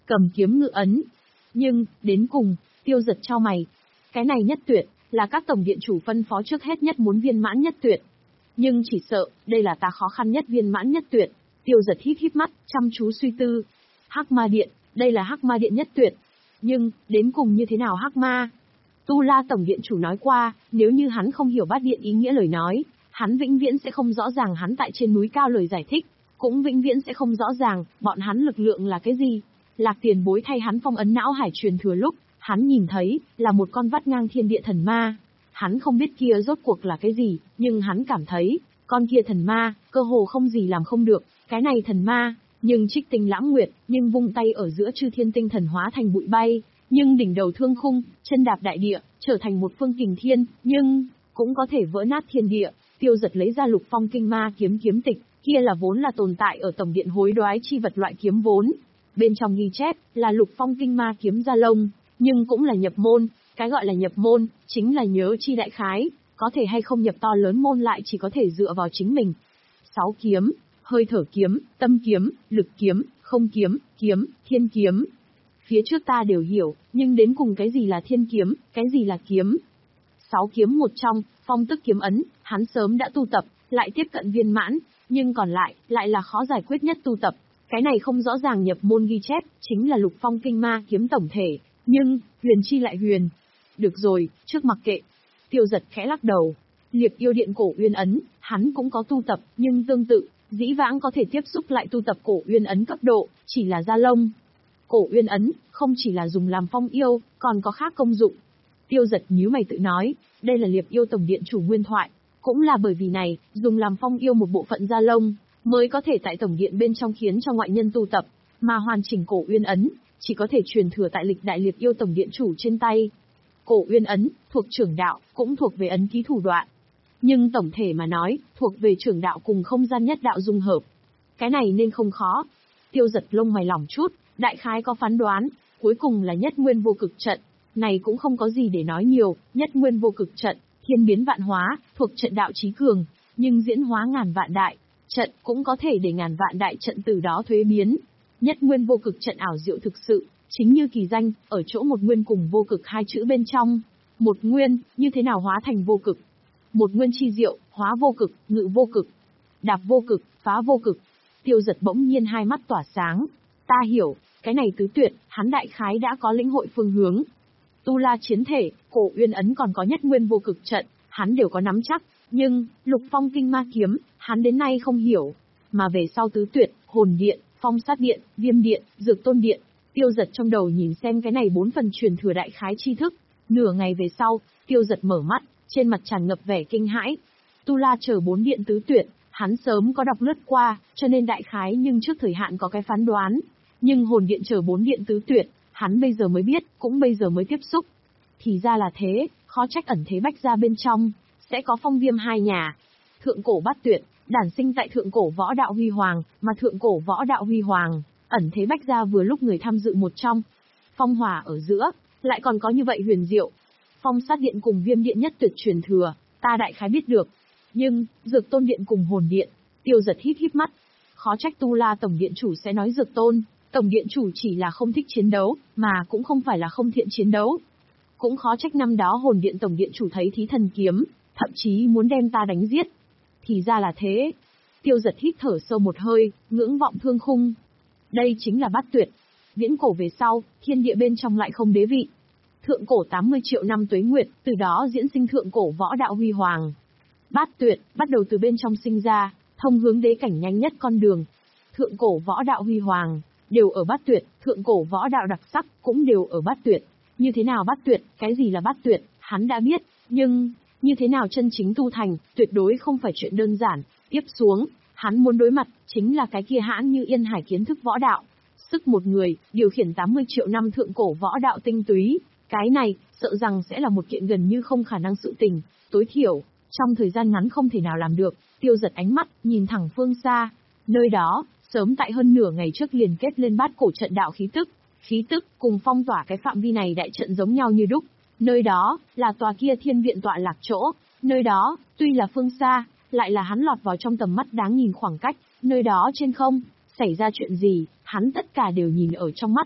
cầm kiếm ngự ấn. Nhưng, đến cùng, Tiêu Giật chau mày. Cái này nhất tuyệt, là các tổng điện chủ phân phó trước hết nhất muốn viên mãn nhất tuyệt. Nhưng chỉ sợ, đây là ta khó khăn nhất viên mãn nhất tuyệt. Tiêu Giật híp híp mắt, chăm chú suy tư. Hắc Ma Điện, đây là Hắc Ma Điện nhất tuyệt. Nhưng, đến cùng như thế nào Hắc Ma? Tu La tổng điện chủ nói qua, nếu như hắn không hiểu bát điện ý nghĩa lời nói, hắn vĩnh viễn sẽ không rõ ràng hắn tại trên núi cao lời giải thích, cũng vĩnh viễn sẽ không rõ ràng, bọn hắn lực lượng là cái gì. Lạc Tiền Bối thay hắn phong ấn não hải truyền thừa lúc, hắn nhìn thấy, là một con vắt ngang thiên địa thần ma. Hắn không biết kia rốt cuộc là cái gì, nhưng hắn cảm thấy, con kia thần ma, cơ hồ không gì làm không được, cái này thần ma, nhưng trích tinh lãng nguyệt, nhưng vung tay ở giữa chư thiên tinh thần hóa thành bụi bay, nhưng đỉnh đầu thương khung, chân đạp đại địa, trở thành một phương kình thiên, nhưng, cũng có thể vỡ nát thiên địa. Tiêu Giật lấy ra Lục Phong Kinh Ma kiếm kiếm tịch, kia là vốn là tồn tại ở tổng điện hối đoái chi vật loại kiếm vốn. Bên trong ghi chép, là Lục Phong Kinh Ma kiếm gia lông, nhưng cũng là nhập môn, cái gọi là nhập môn, chính là nhớ chi đại khái, có thể hay không nhập to lớn môn lại chỉ có thể dựa vào chính mình. Sáu kiếm, hơi thở kiếm, tâm kiếm, lực kiếm, không kiếm, kiếm, thiên kiếm. Phía trước ta đều hiểu, nhưng đến cùng cái gì là thiên kiếm, cái gì là kiếm. Sáu kiếm một trong, phong tức kiếm ấn, hắn sớm đã tu tập, lại tiếp cận viên mãn, nhưng còn lại, lại là khó giải quyết nhất tu tập. Cái này không rõ ràng nhập môn ghi chép, chính là Lục Phong Kinh Ma kiếm tổng thể, nhưng, huyền chi lại huyền. Được rồi, trước mặc kệ. Tiêu Giật khẽ lắc đầu. Liệp yêu điện cổ uyên ấn, hắn cũng có tu tập, nhưng tương tự, dĩ vãng có thể tiếp xúc lại tu tập cổ uyên ấn cấp độ, chỉ là da lông. Cổ uyên ấn, không chỉ là dùng làm phong yêu, còn có khác công dụng. Tiêu Giật nhíu mày tự nói, đây là liệp yêu tổng điện chủ nguyên thoại. Cũng là bởi vì này, dùng làm phong yêu một bộ phận da lông, mới có thể tại tổng điện bên trong khiến cho ngoại nhân tu tập, mà hoàn chỉnh cổ uyên ấn, chỉ có thể truyền thừa tại lịch đại liệp yêu tổng điện chủ trên tay. Cổ uyên ấn, thuộc trưởng đạo, cũng thuộc về ấn ký thủ đoạn. Nhưng tổng thể mà nói, thuộc về trưởng đạo cùng không gian nhất đạo dung hợp. Cái này nên không khó. Tiêu Giật lông mày lỏng chút, đại khái có phán đoán, cuối cùng là nhất nguyên vô cực trận. Này cũng không có gì để nói nhiều, nhất nguyên vô cực trận, thiên biến vạn hóa, thuộc trận đạo trí cường, nhưng diễn hóa ngàn vạn đại trận cũng có thể để ngàn vạn đại trận từ đó thuế biến. Nhất nguyên vô cực trận ảo diệu thực sự, chính như kỳ danh, ở chỗ một nguyên cùng vô cực hai chữ bên trong. Một nguyên, như thế nào hóa thành vô cực? Một nguyên chi diệu, hóa vô cực, ngự vô cực, đạp vô cực, phá vô cực. Tiêu Giật bỗng nhiên hai mắt tỏa sáng. Ta hiểu, cái này tứ tuyệt, hắn đại khái đã có lĩnh hội phương hướng. Tu La chiến thể, cổ uyên ấn còn có nhất nguyên vô cực trận, hắn đều có nắm chắc, nhưng, Lục Phong Kinh Ma kiếm, hắn đến nay không hiểu. Mà về sau tứ tuyệt, hồn điện, phong sát điện, viêm điện, dược tôn điện, Tiêu Giật trong đầu nhìn xem cái này bốn phần truyền thừa đại khái tri thức. Nửa ngày về sau, Tiêu Giật mở mắt, trên mặt tràn ngập vẻ kinh hãi. Tu La chờ bốn điện tứ tuyệt, hắn sớm có đọc lướt qua, cho nên đại khái nhưng trước thời hạn có cái phán đoán. Nhưng hồn điện chờ bốn điện tứ tuyệt, hắn bây giờ mới biết, cũng bây giờ mới tiếp xúc. Thì ra là thế, khó trách ẩn thế bách gia bên trong, sẽ có phong viêm hai nhà. Thượng cổ bát tuyệt, đản sinh tại thượng cổ võ đạo huy hoàng, mà thượng cổ võ đạo huy hoàng, ẩn thế bách gia vừa lúc người tham dự một trong. Phong hỏa ở giữa, lại còn có như vậy huyền diệu. Phong sát điện cùng viêm điện nhất tuyệt truyền thừa, ta đại khái biết được. Nhưng, dược tôn điện cùng hồn điện, Tiêu Giật híp híp mắt. Khó trách Tu La tổng điện chủ sẽ nói dược tôn, tổng điện chủ chỉ là không thích chiến đấu, mà cũng không phải là không thiện chiến đấu. Cũng khó trách năm đó hồn điện tổng điện chủ thấy thí thần kiếm, thậm chí muốn đem ta đánh giết. Thì ra là thế. Tiêu Giật hít thở sâu một hơi, ngưỡng vọng thương khung. Đây chính là bát tuyệt. Viễn cổ về sau, thiên địa bên trong lại không đế vị. Thượng cổ tám mươi triệu năm tuế nguyệt, từ đó diễn sinh thượng cổ võ đạo huy hoàng. Bát tuyệt, bắt đầu từ bên trong sinh ra, thông hướng đế cảnh nhanh nhất con đường. Thượng cổ võ đạo huy hoàng, đều ở bát tuyệt, thượng cổ võ đạo đặc sắc, cũng đều ở bát tuyệt. Như thế nào bát tuyệt, cái gì là bát tuyệt, hắn đã biết, nhưng, như thế nào chân chính tu thành, tuyệt đối không phải chuyện đơn giản. Tiếp xuống, hắn muốn đối mặt, chính là cái kia hãn như yên hải kiến thức võ đạo. Sức một người, điều khiển tám mươi triệu năm thượng cổ võ đạo tinh túy. Cái này, sợ rằng sẽ là một kiện gần như không khả năng sự tình, tối thiểu, trong thời gian ngắn không thể nào làm được. Tiêu Giật ánh mắt, nhìn thẳng phương xa. Nơi đó, sớm tại hơn nửa ngày trước liền kết lên bát cổ trận đạo khí tức. Khí tức, cùng phong tỏa cái phạm vi này đại trận giống nhau như đúc. Nơi đó, là tòa kia thiên viện tọa lạc chỗ. Nơi đó, tuy là phương xa, lại là hắn lọt vào trong tầm mắt đáng nhìn khoảng cách. Nơi đó trên không, xảy ra chuyện gì, hắn tất cả đều nhìn ở trong mắt.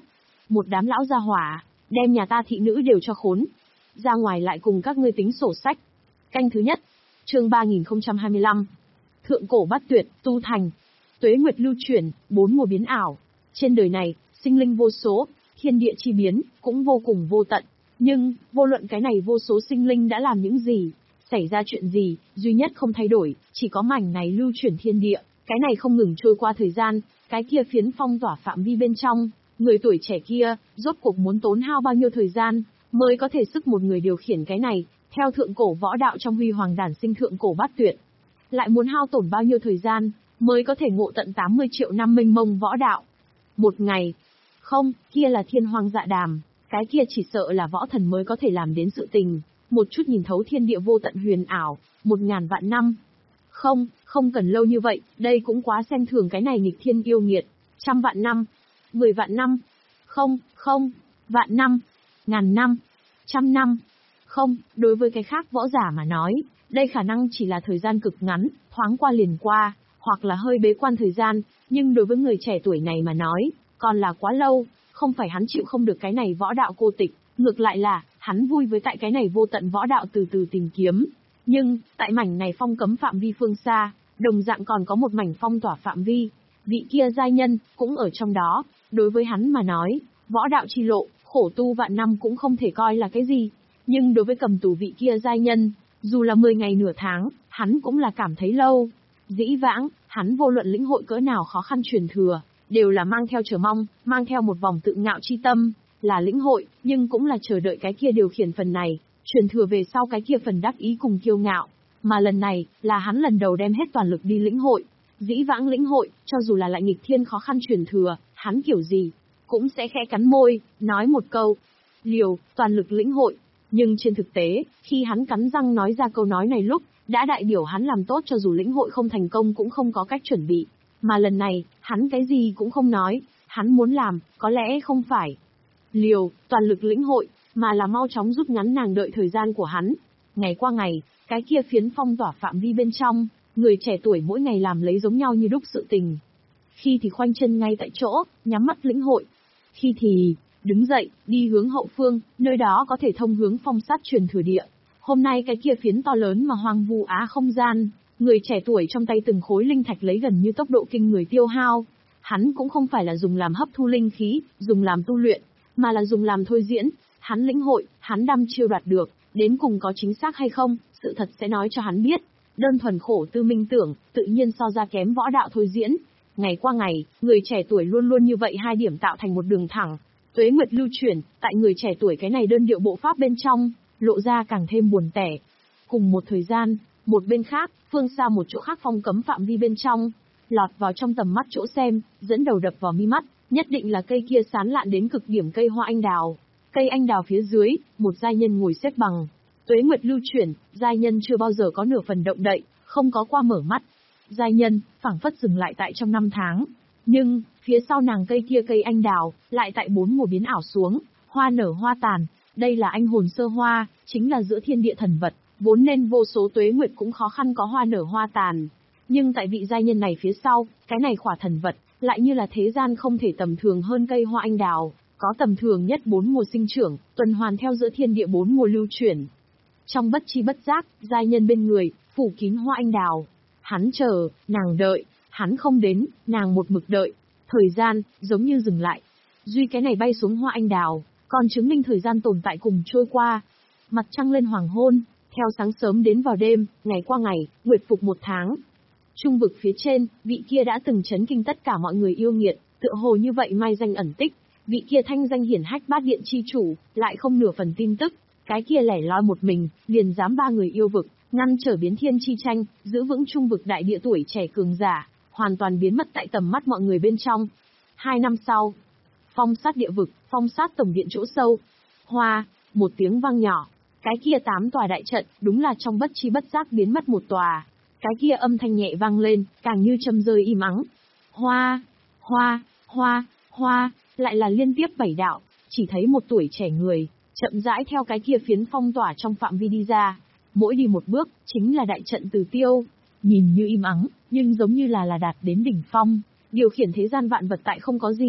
Một đám lão gia hỏa, đem nhà ta thị nữ đều cho khốn. Ra ngoài lại cùng các ngươi tính sổ sách. Canh thứ nhất, chương ba nghìn không trăm hai mươi lăm. Thượng cổ bát tuyệt, tu thành. Tuế nguyệt lưu chuyển, bốn mùa biến ảo. Trên đời này, sinh linh vô số, thiên địa chi biến, cũng vô cùng vô tận. Nhưng, vô luận cái này vô số sinh linh đã làm những gì, xảy ra chuyện gì, duy nhất không thay đổi, chỉ có mảnh này lưu chuyển thiên địa, cái này không ngừng trôi qua thời gian, cái kia phiến phong tỏa phạm vi bên trong, người tuổi trẻ kia, rốt cuộc muốn tốn hao bao nhiêu thời gian, mới có thể sức một người điều khiển cái này, theo thượng cổ võ đạo trong huy hoàng đản sinh thượng cổ bát tuyệt. Lại muốn hao tổn bao nhiêu thời gian, mới có thể ngộ tận tám mươi triệu năm mênh mông võ đạo. Một ngày. Không, kia là thiên hoang dạ đàm, cái kia chỉ sợ là võ thần mới có thể làm đến sự tình, một chút nhìn thấu thiên địa vô tận huyền ảo, một ngàn vạn năm. Không, không cần lâu như vậy, đây cũng quá xem thường cái này nghịch thiên yêu nghiệt. Trăm vạn năm, mười vạn năm, không, không, vạn năm, ngàn năm, trăm năm. Không, đối với cái khác võ giả mà nói, đây khả năng chỉ là thời gian cực ngắn, thoáng qua liền qua, hoặc là hơi bế quan thời gian, nhưng đối với người trẻ tuổi này mà nói, còn là quá lâu, không phải hắn chịu không được cái này võ đạo cô tịch, ngược lại là, hắn vui với tại cái này vô tận võ đạo từ từ tìm kiếm. Nhưng, tại mảnh này phong cấm phạm vi phương xa, đồng dạng còn có một mảnh phong tỏa phạm vi, vị kia giai nhân, cũng ở trong đó, đối với hắn mà nói, võ đạo chi lộ, khổ tu vạn năm cũng không thể coi là cái gì. Nhưng đối với cầm tù vị kia giai nhân, dù là mười ngày nửa tháng, hắn cũng là cảm thấy lâu. Dĩ vãng, hắn vô luận lĩnh hội cỡ nào khó khăn truyền thừa, đều là mang theo chờ mong, mang theo một vòng tự ngạo chi tâm, là lĩnh hội, nhưng cũng là chờ đợi cái kia điều khiển phần này, truyền thừa về sau cái kia phần đắc ý cùng kiêu ngạo. Mà lần này, là hắn lần đầu đem hết toàn lực đi lĩnh hội. Dĩ vãng lĩnh hội, cho dù là lại nghịch thiên khó khăn truyền thừa, hắn kiểu gì, cũng sẽ khẽ cắn môi, nói một câu, liều, toàn lực lĩnh hội. Nhưng trên thực tế, khi hắn cắn răng nói ra câu nói này lúc, đã đại biểu hắn làm tốt cho dù lĩnh hội không thành công cũng không có cách chuẩn bị. Mà lần này, hắn cái gì cũng không nói, hắn muốn làm, có lẽ không phải liều, toàn lực lĩnh hội, mà là mau chóng rút ngắn nàng đợi thời gian của hắn. Ngày qua ngày, cái kia phiến phong tỏa phạm vi bên trong, người trẻ tuổi mỗi ngày làm lấy giống nhau như đúc sự tình. Khi thì khoanh chân ngay tại chỗ, nhắm mắt lĩnh hội. Khi thì, đứng dậy, đi hướng hậu phương, nơi đó có thể thông hướng phong sát truyền thừa địa. Hôm nay cái kia phiến to lớn mà hoang vu á không gian, người trẻ tuổi trong tay từng khối linh thạch lấy gần như tốc độ kinh người tiêu hao. Hắn cũng không phải là dùng làm hấp thu linh khí, dùng làm tu luyện, mà là dùng làm thôi diễn. Hắn lĩnh hội, hắn đăm chiêu đoạt được, đến cùng có chính xác hay không, sự thật sẽ nói cho hắn biết. Đơn thuần khổ tư minh tưởng, tự nhiên so ra kém võ đạo thôi diễn. Ngày qua ngày, người trẻ tuổi luôn luôn như vậy hai điểm tạo thành một đường thẳng. Tuế nguyệt lưu chuyển, tại người trẻ tuổi cái này đơn điệu bộ pháp bên trong, lộ ra càng thêm buồn tẻ. Cùng một thời gian, một bên khác, phương xa một chỗ khác phong cấm phạm vi bên trong, lọt vào trong tầm mắt chỗ xem, dẫn đầu đập vào mi mắt, nhất định là cây kia sán lạn đến cực điểm cây hoa anh đào. Cây anh đào phía dưới, một giai nhân ngồi xếp bằng. Tuế nguyệt lưu chuyển, giai nhân chưa bao giờ có nửa phần động đậy, không có qua mở mắt. Giai nhân, phảng phất dừng lại tại trong năm tháng. Nhưng, phía sau nàng cây kia cây anh đào, lại tại bốn mùa biến ảo xuống, hoa nở hoa tàn. Đây là anh hồn sơ hoa, chính là giữa thiên địa thần vật, vốn nên vô số tuế nguyệt cũng khó khăn có hoa nở hoa tàn. Nhưng tại vị giai nhân này phía sau, cái này khỏa thần vật, lại như là thế gian không thể tầm thường hơn cây hoa anh đào, có tầm thường nhất bốn mùa sinh trưởng, tuần hoàn theo giữa thiên địa bốn mùa lưu chuyển. Trong bất chi bất giác, giai nhân bên người, phủ kín hoa anh đào. Hắn chờ, nàng đợi, hắn không đến, nàng một mực đợi. Thời gian, giống như dừng lại. Duy cái này bay xuống hoa anh đào, còn chứng minh thời gian tồn tại cùng trôi qua. Mặt trăng lên hoàng hôn, theo sáng sớm đến vào đêm, ngày qua ngày, nguyệt phục một tháng. Trung vực phía trên, vị kia đã từng chấn kinh tất cả mọi người yêu nghiệt, tựa hồ như vậy mai danh ẩn tích. Vị kia thanh danh hiển hách bát điện chi chủ, lại không nửa phần tin tức. Cái kia lẻ loi một mình, liền dám ba người yêu vực, ngăn trở biến thiên chi tranh, giữ vững trung vực đại địa tuổi trẻ cường giả, hoàn toàn biến mất tại tầm mắt mọi người bên trong. Hai năm sau, phong sát địa vực, phong sát tổng điện chỗ sâu. Hoa, một tiếng vang nhỏ. Cái kia tám tòa đại trận, đúng là trong bất chi bất giác biến mất một tòa. Cái kia âm thanh nhẹ vang lên, càng như châm rơi im ắng. Hoa, hoa, hoa, hoa, lại là liên tiếp bảy đạo, chỉ thấy một tuổi trẻ người, chậm rãi theo cái kia phiến phong tỏa trong phạm vi đi ra. Mỗi đi một bước, chính là đại trận từ tiêu. Nhìn như im ắng, nhưng giống như là là đạt đến đỉnh phong, điều khiển thế gian vạn vật tại không có gì.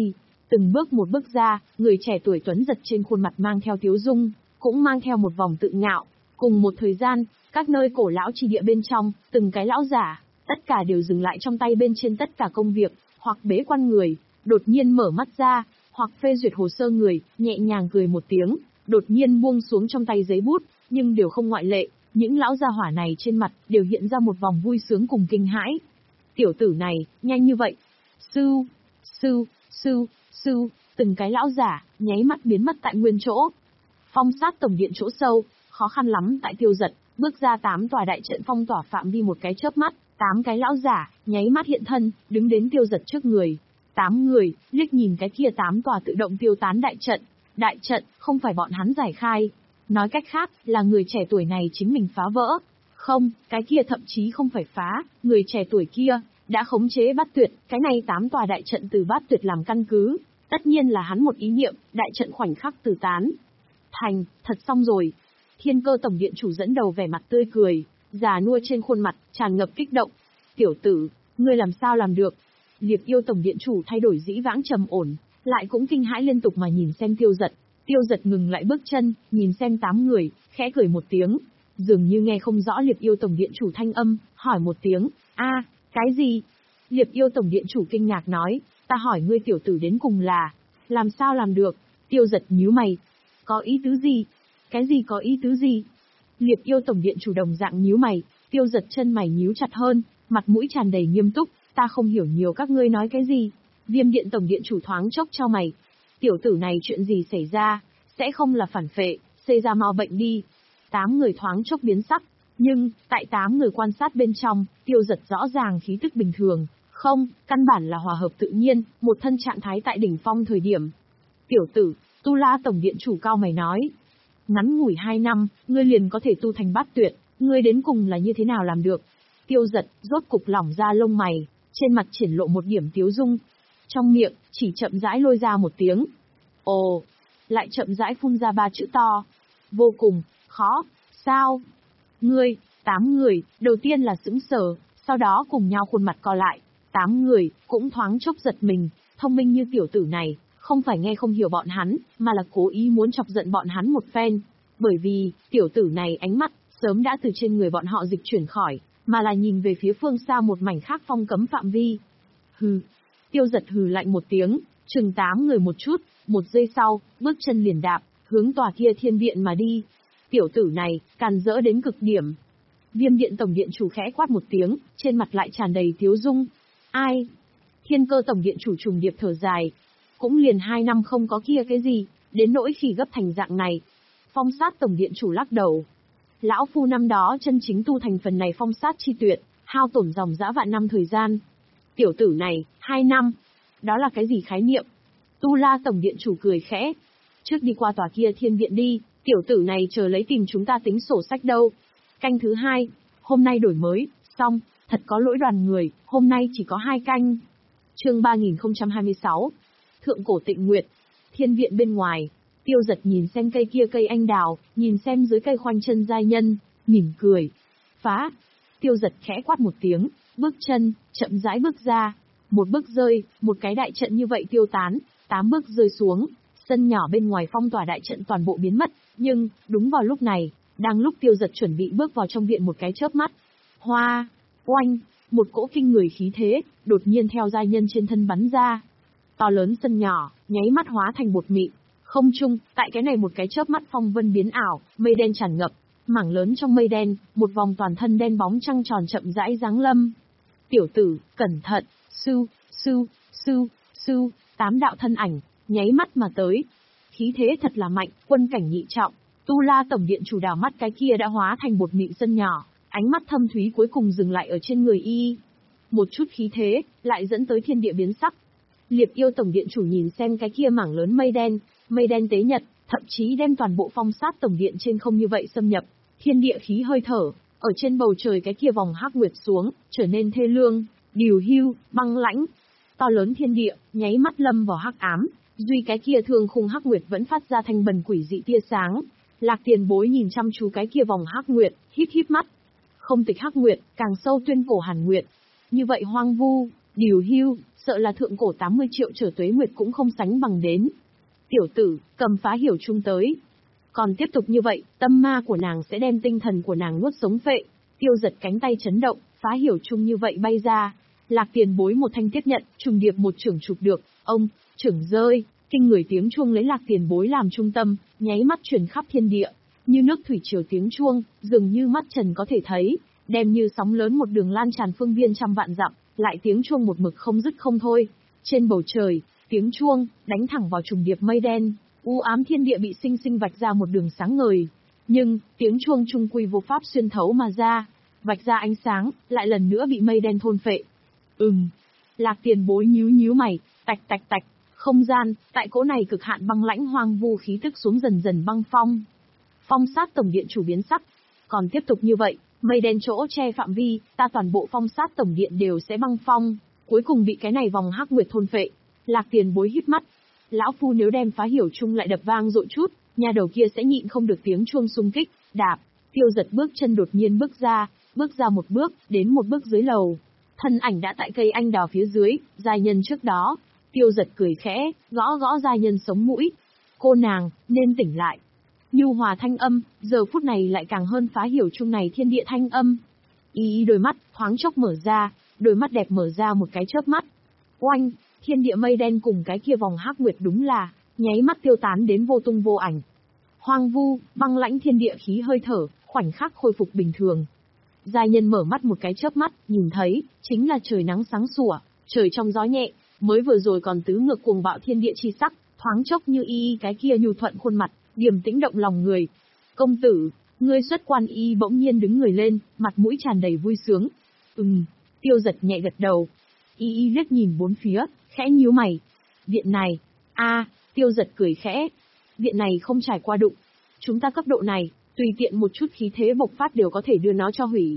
Từng bước một bước ra, người trẻ tuổi tuấn giật trên khuôn mặt mang theo tiếu dung, cũng mang theo một vòng tự ngạo. Cùng một thời gian, các nơi cổ lão chi địa bên trong, từng cái lão giả, tất cả đều dừng lại trong tay bên trên tất cả công việc, hoặc bế quan người, đột nhiên mở mắt ra, hoặc phê duyệt hồ sơ người, nhẹ nhàng cười một tiếng, đột nhiên buông xuống trong tay giấy bút, nhưng đều không ngoại lệ, những lão gia hỏa này trên mặt đều hiện ra một vòng vui sướng cùng kinh hãi. Tiểu tử này, nhanh như vậy. Sư, sư, sư, sư, từng cái lão giả, nháy mắt biến mất tại nguyên chỗ. Phong sát tổng điện chỗ sâu, khó khăn lắm tại Tiêu Dật, bước ra tám tòa đại trận phong tỏa phạm vi một cái chớp mắt, tám cái lão giả, nháy mắt hiện thân, đứng đến Tiêu Dật trước người. Tám người, liếc nhìn cái kia tám tòa tự động tiêu tán đại trận. Đại trận, không phải bọn hắn giải khai. Nói cách khác, là người trẻ tuổi này chính mình phá vỡ. Không, cái kia thậm chí không phải phá, người trẻ tuổi kia, đã khống chế bát tuyệt, cái này tám tòa đại trận từ bát tuyệt làm căn cứ. Tất nhiên là hắn một ý niệm, đại trận khoảnh khắc từ tán. Thành, thật xong rồi. Thiên Cơ tổng điện chủ dẫn đầu vẻ mặt tươi cười, già nua trên khuôn mặt, tràn ngập kích động. Tiểu tử, ngươi làm sao làm được? Liệp Yêu tổng điện chủ thay đổi dĩ vãng trầm ổn, lại cũng kinh hãi liên tục mà nhìn xem Tiêu Dật. Tiêu Dật ngừng lại bước chân, nhìn xem tám người, khẽ cười một tiếng, dường như nghe không rõ Liệp Yêu tổng điện chủ thanh âm, hỏi một tiếng, a, cái gì? Liệp Yêu tổng điện chủ kinh ngạc nói, ta hỏi ngươi tiểu tử đến cùng là, làm sao làm được? Tiêu Dật nhíu mày, có ý tứ gì? Cái gì có ý tứ gì? Liệp Yêu tổng điện chủ đồng dạng nhíu mày, Tiêu Dật chân mày nhíu chặt hơn, mặt mũi tràn đầy nghiêm túc, ta không hiểu nhiều các ngươi nói cái gì. Viêm điện tổng điện chủ thoáng chốc chau mày, tiểu tử này chuyện gì xảy ra, sẽ không là phản phệ, xảy ra mau bệnh đi. Tám người thoáng chốc biến sắc, nhưng, tại tám người quan sát bên trong, Tiêu Dật rõ ràng khí tức bình thường, không, căn bản là hòa hợp tự nhiên, một thân trạng thái tại đỉnh phong thời điểm. Tiểu tử, Tu La tổng điện chủ cao mày nói, ngắn ngủi hai năm, ngươi liền có thể tu thành bát tuyệt, ngươi đến cùng là như thế nào làm được? Tiêu Dật, rốt cục lỏng ra lông mày, trên mặt triển lộ một điểm tiếu dung. Trong miệng, chỉ chậm rãi lôi ra một tiếng. Ồ, lại chậm rãi phun ra ba chữ to. Vô cùng, khó, sao? Ngươi, tám người, đầu tiên là sững sờ, sau đó cùng nhau khuôn mặt co lại. Tám người, cũng thoáng chốc giật mình, thông minh như tiểu tử này, không phải nghe không hiểu bọn hắn, mà là cố ý muốn chọc giận bọn hắn một phen. Bởi vì, tiểu tử này ánh mắt, sớm đã từ trên người bọn họ dịch chuyển khỏi, mà là nhìn về phía phương xa một mảnh khác phong cấm phạm vi. Hừ. Tiêu Dật hừ lạnh một tiếng, chừng tám người một chút, một giây sau, bước chân liền đạp, hướng tòa kia thiên viện mà đi. Tiểu tử này, càn rỡ đến cực điểm. Viêm điện tổng điện chủ khẽ quát một tiếng, trên mặt lại tràn đầy tiếu dung. Ai? Thiên Cơ tổng điện chủ trùng điệp thở dài. Cũng liền hai năm không có kia cái gì, đến nỗi khi gấp thành dạng này. Phong sát tổng điện chủ lắc đầu. Lão phu năm đó chân chính tu thành phần này phong sát chi tuyệt, hao tổn dòng dã vạn năm thời gian. Tiểu tử này, hai năm. Đó là cái gì khái niệm? Tu La tổng điện chủ cười khẽ. Trước đi qua tòa kia thiên viện đi, tiểu tử này chờ lấy tìm chúng ta tính sổ sách đâu. Canh thứ hai, hôm nay đổi mới, xong, thật có lỗi đoàn người, hôm nay chỉ có hai canh. Chương ba nghìn không trăm hai mươi sáu, Thượng cổ Tịnh Nguyệt, thiên viện bên ngoài. Tiêu Dật nhìn xem cây kia cây anh đào, nhìn xem dưới cây khoanh chân giai nhân, mỉm cười. Phá! Tiêu Dật khẽ quát một tiếng, bước chân, chậm rãi bước ra. Một bước rơi, một cái đại trận như vậy tiêu tán, tám bước rơi xuống, sân nhỏ bên ngoài phong tỏa đại trận toàn bộ biến mất, nhưng, đúng vào lúc này, đang lúc Tiêu Dật chuẩn bị bước vào trong viện một cái chớp mắt. Hoa! Oanh! Một cỗ kinh người khí thế, đột nhiên theo giai nhân trên thân bắn ra. To lớn sân nhỏ, nháy mắt hóa thành bột mịn. Không trung, tại cái này một cái chớp mắt phong vân biến ảo, mây đen tràn ngập, mảng lớn trong mây đen, một vòng toàn thân đen bóng trăng tròn chậm rãi giáng lâm. Tiểu tử, cẩn thận, sư, sư, sư, sư, tám đạo thân ảnh, nháy mắt mà tới. Khí thế thật là mạnh, quân cảnh nhị trọng, Tu La tổng điện chủ đảo mắt cái kia đã hóa thành bột mịn sân nhỏ, ánh mắt thâm thúy cuối cùng dừng lại ở trên người y. Một chút khí thế, lại dẫn tới thiên địa biến sắc. Liệp Yêu tổng điện chủ nhìn xem cái kia mảng lớn mây đen, mây đen tế nhật, thậm chí đem toàn bộ phong sát tổng điện trên không như vậy xâm nhập, thiên địa khí hơi thở, ở trên bầu trời cái kia vòng hắc nguyệt xuống, trở nên thê lương, điều hưu, băng lãnh. To lớn thiên địa, nháy mắt lâm vào hắc ám, duy cái kia thường khung hắc nguyệt vẫn phát ra thanh bần quỷ dị tia sáng. Lạc Tiền Bối nhìn chăm chú cái kia vòng hắc nguyệt, híp híp mắt. Không tịch hắc nguyệt, càng sâu tuyên cổ hàn nguyệt. Như vậy hoang vu, Điều hưu, sợ là thượng cổ tám mươi triệu trở tuế nguyệt cũng không sánh bằng đến. Tiểu tử, cầm phá hiểu chung tới. Còn tiếp tục như vậy, tâm ma của nàng sẽ đem tinh thần của nàng nuốt sống phệ. Tiêu Giật cánh tay chấn động, phá hiểu chung như vậy bay ra. Lạc Tiền Bối một thanh tiếp nhận, trùng điệp một trưởng chụp được, ông, trưởng rơi, kinh người tiếng chuông lấy Lạc Tiền Bối làm trung tâm, nháy mắt truyền khắp thiên địa, như nước thủy triều tiếng chuông, dường như mắt trần có thể thấy, đem như sóng lớn một đường lan tràn phương viên trăm vạn dặm, lại tiếng chuông một mực không dứt không thôi. Trên bầu trời, tiếng chuông đánh thẳng vào trùng điệp mây đen, u ám thiên địa bị sinh sinh vạch ra một đường sáng ngời. Nhưng, tiếng chuông trung quy vô pháp xuyên thấu mà ra, vạch ra ánh sáng, lại lần nữa bị mây đen thôn phệ. Ừm. Lạc Tiền Bối nhíu nhíu mày, tạch tạch tạch, không gian, tại cỗ này cực hạn băng lãnh hoang vu khí tức xuống dần dần băng phong. Phong sát tổng điện chủ biến sắc. Còn tiếp tục như vậy, mây đen chỗ che phạm vi, ta toàn bộ phong sát tổng điện đều sẽ băng phong, cuối cùng bị cái này vòng hắc nguyệt thôn phệ. Lạc Tiền Bối híp mắt. Lão phu nếu đem phá hiểu chung lại đập vang dội chút, nhà đầu kia sẽ nhịn không được tiếng chuông xung kích, đạp. Tiêu Giật bước chân đột nhiên bước ra, bước ra một bước, đến một bước dưới lầu. Thân ảnh đã tại cây anh đào phía dưới, giai nhân trước đó. Tiêu Giật cười khẽ, gõ gõ giai nhân sống mũi. Cô nàng, nên tỉnh lại. Nhu hòa thanh âm, giờ phút này lại càng hơn phá hiểu chung này thiên địa thanh âm. Y y đôi mắt, thoáng chốc mở ra, đôi mắt đẹp mở ra một cái chớp mắt. Oanh, thiên địa mây đen cùng cái kia vòng hắc nguyệt đúng là, nháy mắt tiêu tán đến vô tung vô ảnh. Hoang vu, băng lãnh thiên địa khí hơi thở, khoảnh khắc khôi phục bình thường. Giai nhân mở mắt một cái chớp mắt, nhìn thấy, chính là trời nắng sáng sủa, trời trong gió nhẹ, mới vừa rồi còn tứ ngược cuồng bạo thiên địa chi sắc, thoáng chốc như y y cái kia nhu thuận khuôn mặt, điềm tĩnh động lòng người. Công tử, ngươi xuất quan. Y bỗng nhiên đứng người lên, mặt mũi tràn đầy vui sướng. Ừm, Tiêu Giật nhẹ gật đầu. Y y liếc nhìn bốn phía, khẽ nhíu mày. Viện này, a, Tiêu Giật cười khẽ. Viện này không trải qua đụng. Chúng ta cấp độ này, tùy tiện một chút khí thế bộc phát đều có thể đưa nó cho hủy.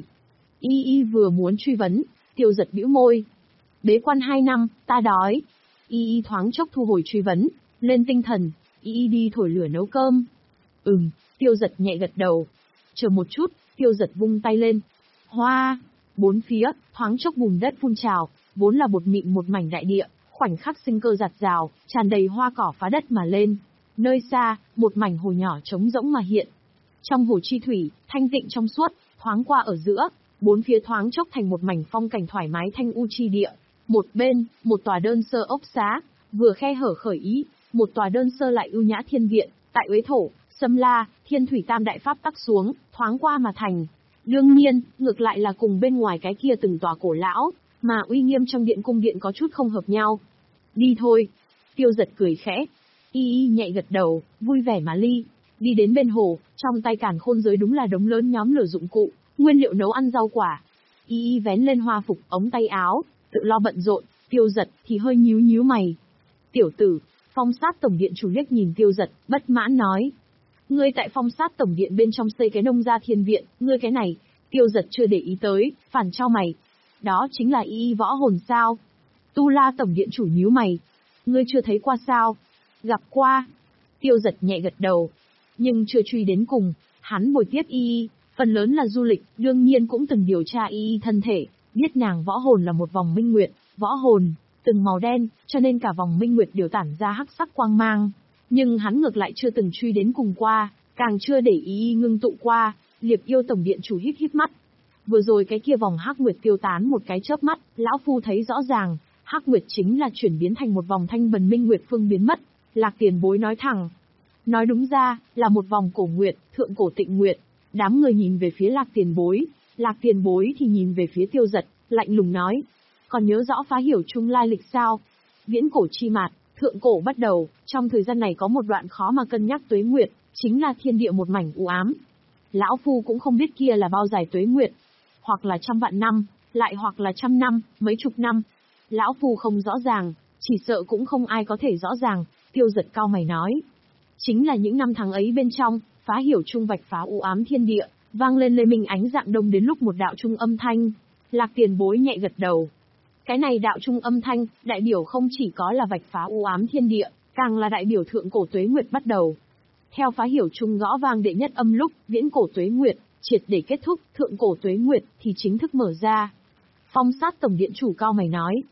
Y y vừa muốn truy vấn, Tiêu Giật bĩu môi. Bế quan hai năm, ta đói. Y y thoáng chốc thu hồi truy vấn, lên tinh thần. Y y đi thổi lửa nấu cơm. Ừm, Tiêu Giật nhẹ gật đầu. Chờ một chút, Tiêu Giật vung tay lên. Hoa, bốn phía, thoáng chốc bùn đất phun trào, vốn là bột mịn một mảnh đại địa, khoảnh khắc sinh cơ giạt rào, tràn đầy hoa cỏ phá đất mà lên. Nơi xa, một mảnh hồ nhỏ trống rỗng mà hiện. Trong hồ chi thủy, thanh tịnh trong suốt, thoáng qua ở giữa, bốn phía thoáng chốc thành một mảnh phong cảnh thoải mái thanh u chi địa. Một bên, một tòa đơn sơ ốc xá, vừa khe hở khởi ý, một tòa đơn sơ lại ưu nhã thiên viện, tại Uế Thổ, Sâm La, Thiên Thủy Tam đại pháp tắc xuống, thoáng qua mà thành. Đương nhiên, ngược lại là cùng bên ngoài cái kia từng tòa cổ lão, mà uy nghiêm trong điện cung điện có chút không hợp nhau. Đi thôi. Tiêu Giật cười khẽ. Y y nhẹ gật đầu, vui vẻ mà ly. Đi đến bên hồ, trong tay càn khôn giới đúng là đống lớn nhóm lửa dụng cụ, nguyên liệu nấu ăn rau quả. Y y vén lên hoa phục ống tay áo, tự lo bận rộn. Tiêu Giật thì hơi nhíu nhíu mày. Tiểu tử, phong sát tổng điện chủ liếc nhìn Tiêu Giật, bất mãn nói. Ngươi tại phong sát tổng điện bên trong xây cái nông gia thiên viện, ngươi cái này. Tiêu Giật chưa để ý tới, phản trao mày. Đó chính là y y võ hồn sao? Tu La tổng điện chủ nhíu mày. Ngươi chưa thấy qua sao? Gặp qua. Tiêu Giật nhẹ gật đầu. Nhưng chưa truy đến cùng, hắn bồi tiếp y y, phần lớn là du lịch, đương nhiên cũng từng điều tra y y thân thể, biết nàng võ hồn là một vòng minh nguyệt, võ hồn, từng màu đen, cho nên cả vòng minh nguyệt đều tản ra hắc sắc quang mang. Nhưng hắn ngược lại chưa từng truy đến cùng qua, càng chưa để y y ngưng tụ qua. Liệp yêu tổng điện chủ híp híp mắt. Vừa rồi cái kia vòng hắc nguyệt tiêu tán một cái chớp mắt, lão phu thấy rõ ràng, hắc nguyệt chính là chuyển biến thành một vòng thanh bần minh nguyệt phương biến mất. Lạc Tiền Bối nói thẳng. Nói đúng ra, là một vòng cổ nguyệt, thượng cổ tịnh nguyệt. Đám người nhìn về phía Lạc Tiền Bối, Lạc Tiền Bối thì nhìn về phía Tiêu Giật, lạnh lùng nói. Còn nhớ rõ phá hiểu chung lai lịch sao? Viễn cổ chi mạt, thượng cổ bắt đầu, trong thời gian này có một đoạn khó mà cân nhắc tuế nguyệt, chính là thiên địa một mảnh u ám. Lão phu cũng không biết kia là bao dài tuế nguyệt, hoặc là trăm vạn năm, lại hoặc là trăm năm, mấy chục năm. Lão phu không rõ ràng, chỉ sợ cũng không ai có thể rõ ràng. Tiêu Giật cao mày nói. Chính là những năm tháng ấy bên trong, phá hiểu chung vạch phá u ám thiên địa, vang lên lê minh ánh dạng đông đến lúc một đạo trung âm thanh. Lạc Tiền Bối nhẹ gật đầu. Cái này đạo trung âm thanh, đại biểu không chỉ có là vạch phá u ám thiên địa, càng là đại biểu thượng cổ tuế nguyệt bắt đầu. Theo phá hiểu chung gõ vang đệ nhất âm lúc, viễn cổ tuế nguyệt, triệt để kết thúc, thượng cổ tuế nguyệt thì chính thức mở ra. Phong sát tổng điện chủ cao mày nói.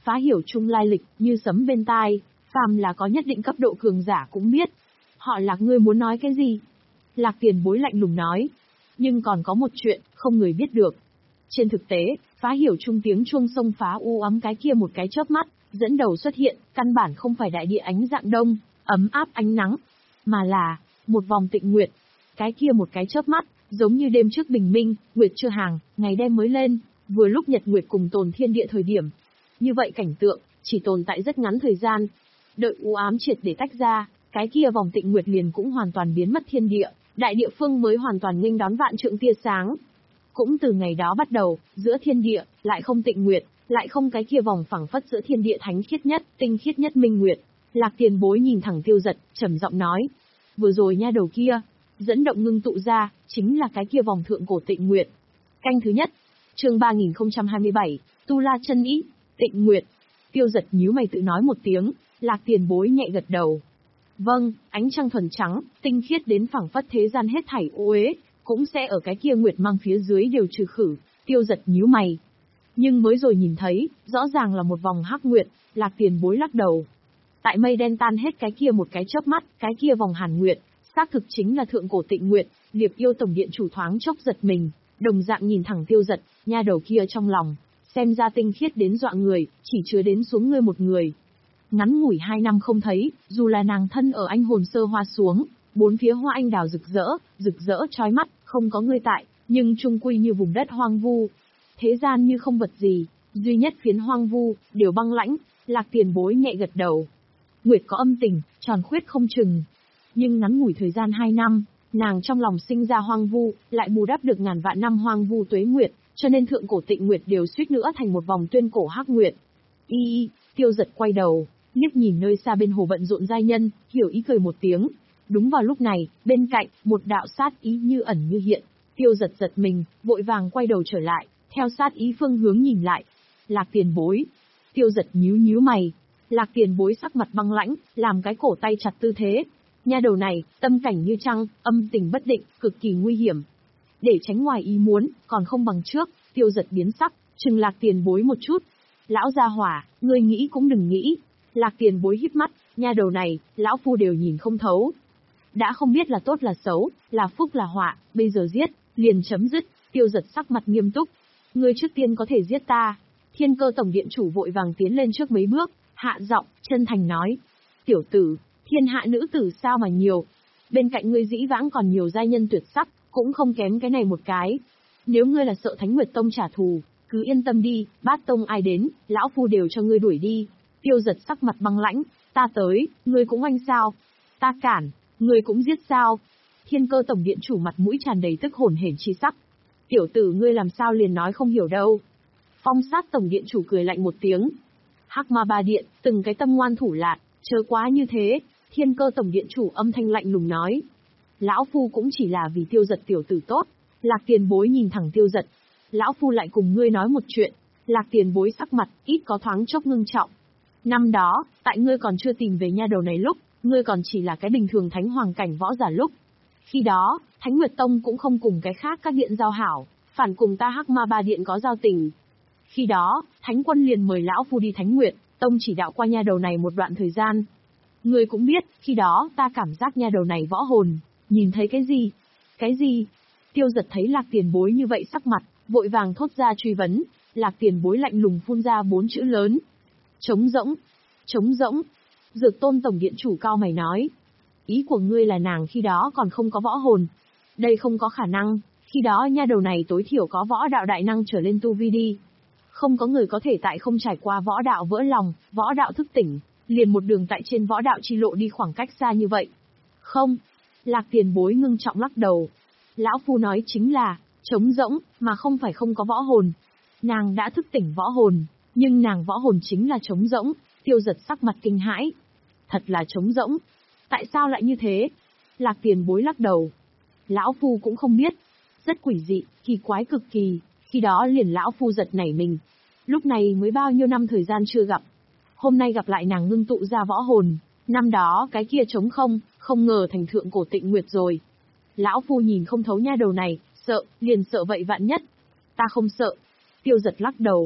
phá hiểu chung lai lịch, như sấm bên tai, phàm là có nhất định cấp độ cường giả cũng biết. Họ Lạc ngươi muốn nói cái gì? Lạc Tiền Bối lạnh lùng nói. Nhưng còn có một chuyện, không người biết được. Trên thực tế, phá hiểu chung tiếng chuông sông phá u ám cái kia một cái chớp mắt, dẫn đầu xuất hiện, căn bản không phải đại địa ánh dạng đông, ấm áp ánh nắng, mà là một vòng tịnh nguyệt. Cái kia một cái chớp mắt, giống như đêm trước bình minh, nguyệt chưa hàng, ngày đêm mới lên, vừa lúc nhật nguyệt cùng tồn thiên địa thời điểm. Như vậy cảnh tượng, chỉ tồn tại rất ngắn thời gian. Đợi u ám triệt để tách ra, cái kia vòng tịnh nguyệt liền cũng hoàn toàn biến mất thiên địa, đại địa phương mới hoàn toàn nghênh đón vạn trượng tia sáng. Cũng từ ngày đó bắt đầu, giữa thiên địa, lại không tịnh nguyệt, lại không cái kia vòng phẳng phất giữa thiên địa thánh khiết nhất, tinh khiết nhất minh nguyệt. Lạc Tiền Bối nhìn thẳng Tiêu Giật, trầm giọng nói. Vừa rồi nha đầu kia, dẫn động ngưng tụ ra, chính là cái kia vòng thượng cổ tịnh nguyệt. Canh thứ nhất, chương ba nghìn không trăm hai mươi bảy, Tu La chân ý, tịnh nguyệt. Tiêu Giật nhíu mày tự nói một tiếng, Lạc Tiền Bối nhẹ gật đầu. Vâng, ánh trăng thuần trắng, tinh khiết đến phẳng phất thế gian hết thảy ô uế, cũng sẽ ở cái kia nguyệt mang phía dưới đều trừ khử. Tiêu Giật nhíu mày. Nhưng mới rồi nhìn thấy, rõ ràng là một vòng hắc nguyệt, Lạc Tiền Bối lắc đầu. Tại mây đen tan hết cái kia một cái chớp mắt, cái kia vòng hàn nguyệt, xác thực chính là thượng cổ tịnh nguyệt. Liệp Yêu tổng điện chủ thoáng chốc giật mình, đồng dạng nhìn thẳng Tiêu Giật, nha đầu kia trong lòng, xem ra tinh khiết đến dọa người, chỉ chứa đến xuống ngươi một người. Ngắn ngủi hai năm không thấy, dù là nàng thân ở anh hồn sơ hoa xuống, bốn phía hoa anh đào rực rỡ, rực rỡ chói mắt, không có ngươi tại, nhưng chung quy như vùng đất hoang vu. Thế gian như không vật gì, duy nhất phiến hoang vu, đều băng lãnh. Lạc Tiền Bối nhẹ gật đầu. Nguyệt có âm tình, tròn khuyết không chừng. Nhưng ngắn ngủi thời gian hai năm, nàng trong lòng sinh ra hoang vu, lại bù đắp được ngàn vạn năm hoang vu tuế nguyệt, cho nên thượng cổ tịnh nguyệt đều suýt nữa thành một vòng tuyên cổ hắc nguyệt. Y y, Tiêu Giật quay đầu, liếc nhìn nơi xa bên hồ bận rộn giai nhân, hiểu ý cười một tiếng. Đúng vào lúc này, bên cạnh, một đạo sát ý như ẩn như hiện. Tiêu Giật giật mình, vội vàng quay đầu trở lại, theo sát ý phương hướng nhìn lại. Lạc Tiền Bối. Tiêu Giật nhíu nhíu mày. Lạc Tiền Bối sắc mặt băng lãnh, làm cái cổ tay chặt tư thế. Nha đầu này, tâm cảnh như trăng, âm tình bất định, cực kỳ nguy hiểm. Để tránh ngoài ý muốn, còn không bằng trước, Tiêu Giật biến sắc, trừng Lạc Tiền Bối một chút. Lão gia hỏa, ngươi nghĩ cũng đừng nghĩ. Lạc Tiền Bối híp mắt, nha đầu này, lão phu đều nhìn không thấu. Đã không biết là tốt là xấu, là phúc là họa, bây giờ giết, liền chấm dứt. Tiêu Giật sắc mặt nghiêm túc. Ngươi trước tiên có thể giết ta. Thiên Cơ tổng điện chủ vội vàng tiến lên trước mấy bước, hạ giọng, chân thành nói. Tiểu tử, thiên hạ nữ tử sao mà nhiều. Bên cạnh ngươi dĩ vãng còn nhiều giai nhân tuyệt sắc, cũng không kém cái này một cái. Nếu ngươi là sợ Thánh Nguyệt Tông trả thù, cứ yên tâm đi, Bát Tông ai đến, lão phu đều cho ngươi đuổi đi. Tiêu Giật sắc mặt băng lãnh, ta tới, ngươi cũng oanh sao? Ta cản, ngươi cũng giết sao? Thiên Cơ tổng điện chủ mặt mũi tràn đầy tức hồn hển chi sắc. Tiểu tử ngươi làm sao liền nói không hiểu đâu. Phong Sát tổng điện chủ cười lạnh một tiếng. Hắc Ma Ba Điện, từng cái tâm ngoan thủ lạn, chớ quá như thế. Thiên Cơ tổng điện chủ âm thanh lạnh lùng nói. Lão phu cũng chỉ là vì Tiêu Giật tiểu tử tốt. Lạc Tiền Bối nhìn thẳng Tiêu Giật. Lão phu lại cùng ngươi nói một chuyện. Lạc Tiền Bối sắc mặt, ít có thoáng chốc ngưng trọng. Năm đó, tại ngươi còn chưa tìm về nha đầu này lúc, ngươi còn chỉ là cái bình thường thánh hoàng cảnh võ giả lúc. Khi đó, Thánh Nguyệt Tông cũng không cùng cái khác các điện giao hảo, phản cùng ta Hắc Ma Ba Điện có giao tình. Khi đó, Thánh Quân liền mời lão phu đi Thánh Nguyệt Tông chỉ đạo qua nha đầu này một đoạn thời gian. Ngươi cũng biết, khi đó ta cảm giác nha đầu này võ hồn, nhìn thấy cái gì? Cái gì? Tiêu Giật thấy Lạc Tiền Bối như vậy sắc mặt, vội vàng thốt ra truy vấn. Lạc Tiền Bối lạnh lùng phun ra bốn chữ lớn. Trống rỗng. Trống rỗng. Dược Tôn tổng điện chủ cao mày nói. Ý của ngươi là nàng khi đó còn không có võ hồn. Đây không có khả năng, khi đó nha đầu này tối thiểu có võ đạo đại năng trở lên tu vi đi. Không có người có thể tại không trải qua võ đạo vỡ lòng, võ đạo thức tỉnh, liền một đường tại trên võ đạo chi lộ đi khoảng cách xa như vậy. Không. Lạc Tiền Bối ngưng trọng lắc đầu. Lão phu nói chính là, trống rỗng, mà không phải không có võ hồn. Nàng đã thức tỉnh võ hồn, nhưng nàng võ hồn chính là trống rỗng. Tiêu Giật sắc mặt kinh hãi. Thật là trống rỗng. Tại sao lại như thế? Lạc Tiền Bối lắc đầu. Lão phu cũng không biết. Rất quỷ dị, kỳ quái cực kỳ. Khi đó liền lão phu giật nảy mình. Lúc này mới bao nhiêu năm thời gian chưa gặp. Hôm nay gặp lại nàng ngưng tụ ra võ hồn. Năm đó cái kia trống không, không ngờ thành thượng cổ tịnh nguyệt rồi. Lão phu nhìn không thấu nha đầu này, sợ, liền sợ vậy vạn nhất. Ta không sợ. Tiêu Giật lắc đầu.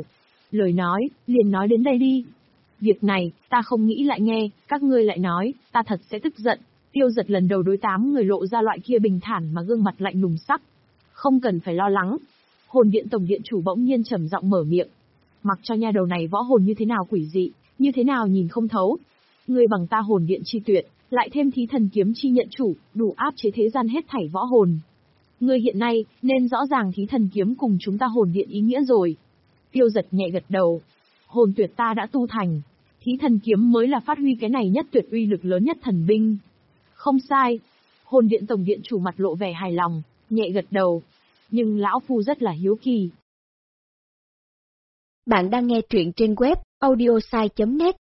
Lời nói, liền nói đến đây đi. Việc này, ta không nghĩ lại nghe, các ngươi lại nói, ta thật sẽ tức giận. Tiêu Giật lần đầu đối tám người lộ ra loại kia bình thản mà gương mặt lạnh lùng sắc. Không cần phải lo lắng. Hồn điện tổng điện chủ bỗng nhiên trầm giọng mở miệng. Mặc cho nha đầu này võ hồn như thế nào quỷ dị, như thế nào nhìn không thấu. Ngươi bằng ta hồn điện chi tuyệt, lại thêm thí thần kiếm chi nhận chủ, đủ áp chế thế gian hết thảy võ hồn. Ngươi hiện nay, nên rõ ràng thí thần kiếm cùng chúng ta hồn điện ý nghĩa rồi. Tiêu Giật nhẹ gật đầu. Hồn tuyệt ta đã tu thành. Thí thần kiếm mới là phát huy cái này nhất tuyệt uy lực lớn nhất thần binh. Không sai. Hồn điện tổng điện chủ mặt lộ vẻ hài lòng, nhẹ gật đầu. Nhưng lão phu rất là hiếu kỳ. Bạn đang nghe truyện trên web audiosai chấm net.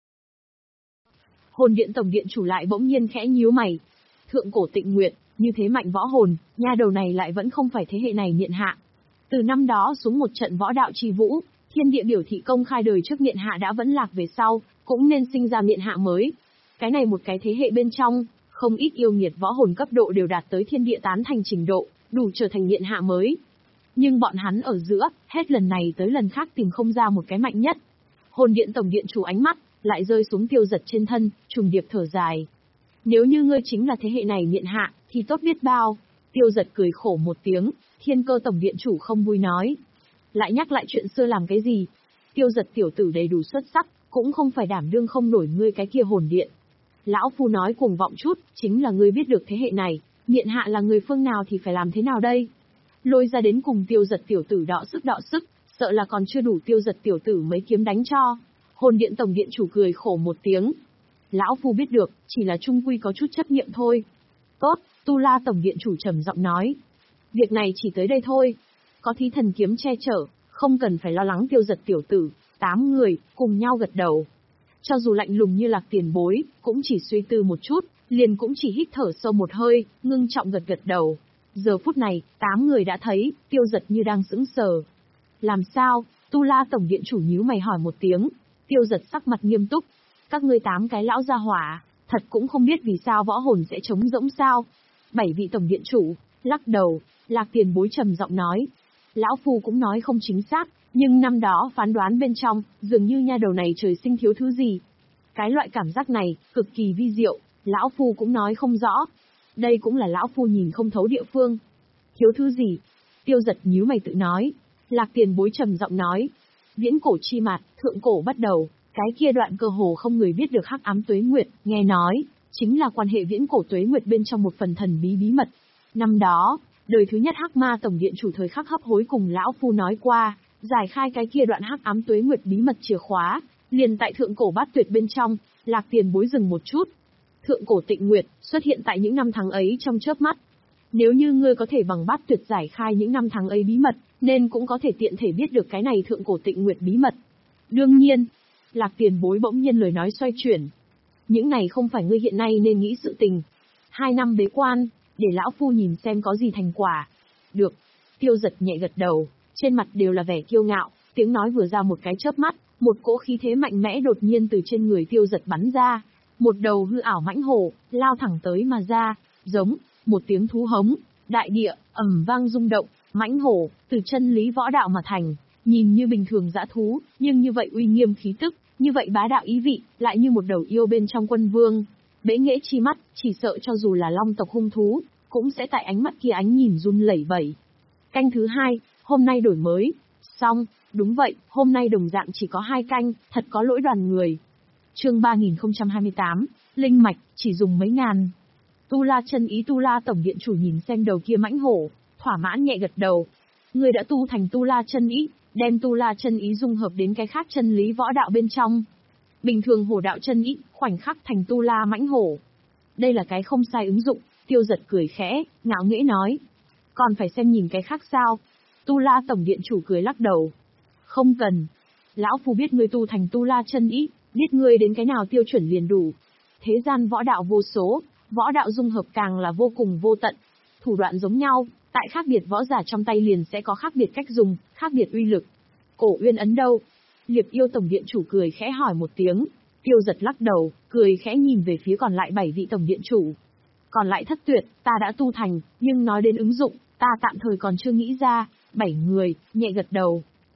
Hồn điện tổng điện chủ lại bỗng nhiên khẽ nhíu mày. Thượng cổ Tịnh Nguyệt, như thế mạnh võ hồn, nha đầu này lại vẫn không phải thế hệ này miện hạ. Từ năm đó xuống một trận võ đạo chi vũ, thiên địa biểu thị công khai đời trước miện hạ đã vẫn lạc về sau, cũng nên sinh ra miện hạ mới. Cái này một cái thế hệ bên trong, không ít yêu nghiệt võ hồn cấp độ đều đạt tới thiên địa tán thành trình độ, đủ trở thành miện hạ mới. Nhưng bọn hắn ở giữa, hết lần này tới lần khác tìm không ra một cái mạnh nhất. Hồn điện tổng điện chủ ánh mắt, lại rơi xuống Tiêu Giật trên thân, trùng điệp thở dài. Nếu như ngươi chính là thế hệ này miện hạ, thì tốt biết bao. Tiêu Giật cười khổ một tiếng, Thiên Cơ tổng điện chủ không vui nói. Lại nhắc lại chuyện xưa làm cái gì? Tiêu Giật tiểu tử đầy đủ xuất sắc, cũng không phải đảm đương không nổi ngươi cái kia hồn điện. Lão phu nói cuồng vọng chút, chính là ngươi biết được thế hệ này, miện hạ là người phương nào thì phải làm thế nào đây? Lôi ra đến cùng Tiêu Giật tiểu tử đọ sức đọ sức, sợ là còn chưa đủ Tiêu Giật tiểu tử mấy kiếm đánh cho. Hồn điện tổng điện chủ cười khổ một tiếng. Lão phu biết được, chỉ là trung quy có chút chấp niệm thôi. Tốt, Tu La tổng điện chủ trầm giọng nói. Việc này chỉ tới đây thôi. Có thí thần kiếm che chở, không cần phải lo lắng Tiêu Giật tiểu tử. Tám người, cùng nhau gật đầu. Cho dù lạnh lùng như Lạc Tiền Bối, cũng chỉ suy tư một chút, liền cũng chỉ hít thở sâu một hơi, ngưng trọng gật gật đầu. Giờ phút này, tám người đã thấy, Tiêu Giật như đang sững sờ. Làm sao? Tu La tổng điện chủ nhíu mày hỏi một tiếng. Tiêu Giật sắc mặt nghiêm túc. Các ngươi tám cái lão gia hỏa, thật cũng không biết vì sao võ hồn sẽ trống rỗng sao. Bảy vị tổng điện chủ, lắc đầu, Lạc Tiền Bối trầm giọng nói. Lão phu cũng nói không chính xác, nhưng năm đó phán đoán bên trong, dường như nha đầu này trời sinh thiếu thứ gì. Cái loại cảm giác này, cực kỳ vi diệu, lão phu cũng nói không rõ. Đây cũng là lão phu nhìn không thấu địa phương. Thiếu thứ gì? Tiêu Giật nhíu mày tự nói. Lạc Tiền Bối trầm giọng nói. Viễn cổ chi mạt, thượng cổ bắt đầu, cái kia đoạn cơ hồ không người biết được hắc ám tuế nguyệt, nghe nói, chính là quan hệ viễn cổ tuế nguyệt bên trong một phần thần bí bí mật. Năm đó, đời thứ nhất hắc ma tổng điện chủ thời khắc hấp hối cùng lão phu nói qua, giải khai cái kia đoạn hắc ám tuế nguyệt bí mật chìa khóa, liền tại thượng cổ bát tuyệt bên trong. Lạc Tiền Bối dừng một chút. Thượng cổ Tịnh Nguyệt xuất hiện tại những năm tháng ấy trong chớp mắt. Nếu như ngươi có thể bằng bát tuyệt giải khai những năm tháng ấy bí mật, nên cũng có thể tiện thể biết được cái này thượng cổ Tịnh Nguyệt bí mật. Đương nhiên, Lạc Tiền Bối bỗng nhiên lời nói xoay chuyển. Những này không phải ngươi hiện nay nên nghĩ sự tình. Hai năm bế quan, để lão phu nhìn xem có gì thành quả. Được. Tiêu Giật nhẹ gật đầu, trên mặt đều là vẻ kiêu ngạo, tiếng nói vừa ra một cái chớp mắt, một cỗ khí thế mạnh mẽ đột nhiên từ trên người Tiêu Giật bắn ra. Một đầu hư ảo mãnh hổ, lao thẳng tới mà ra, giống, một tiếng thú hống, đại địa, ầm vang rung động, mãnh hổ, từ chân lý võ đạo mà thành, nhìn như bình thường dã thú, nhưng như vậy uy nghiêm khí tức, như vậy bá đạo ý vị, lại như một đầu yêu bên trong quân vương. Bế nghệ chi mắt, chỉ sợ cho dù là long tộc hung thú, cũng sẽ tại ánh mắt kia ánh nhìn run lẩy bẩy. Canh thứ hai, hôm nay đổi mới. Xong, đúng vậy, hôm nay đồng dạng chỉ có hai canh, thật có lỗi đoàn người. Chương ba nghìn không trăm hai mươi tám, Linh Mạch, chỉ dùng mấy ngàn. Tu La chân ý Tu La tổng điện chủ nhìn xem đầu kia mãnh hổ, thỏa mãn nhẹ gật đầu. Người đã tu thành Tu La chân ý, đem Tu La chân ý dung hợp đến cái khác chân lý võ đạo bên trong. Bình thường hổ đạo chân ý, khoảnh khắc thành Tu La mãnh hổ. Đây là cái không sai ứng dụng, Tiêu Giật cười khẽ, ngạo nghễ nói. Còn phải xem nhìn cái khác sao? Tu La tổng điện chủ cười lắc đầu. Không cần. Lão phu biết ngươi tu thành Tu La chân ý, biết ngươi đến cái nào tiêu chuẩn liền đủ. Thế gian võ đạo vô số, võ đạo dung hợp càng là vô cùng vô tận. Thủ đoạn giống nhau, tại khác biệt võ giả trong tay liền sẽ có khác biệt cách dùng, khác biệt uy lực. Cổ Uyên ấn đâu? Liệp Yêu tổng điện chủ cười khẽ hỏi một tiếng. Tiêu Giật lắc đầu, cười khẽ nhìn về phía còn lại bảy vị tổng điện chủ. Còn lại thất tuyệt, ta đã tu thành, nhưng nói đến ứng dụng, ta tạm thời còn chưa nghĩ ra. Bảy người, nhẹ gật đầu.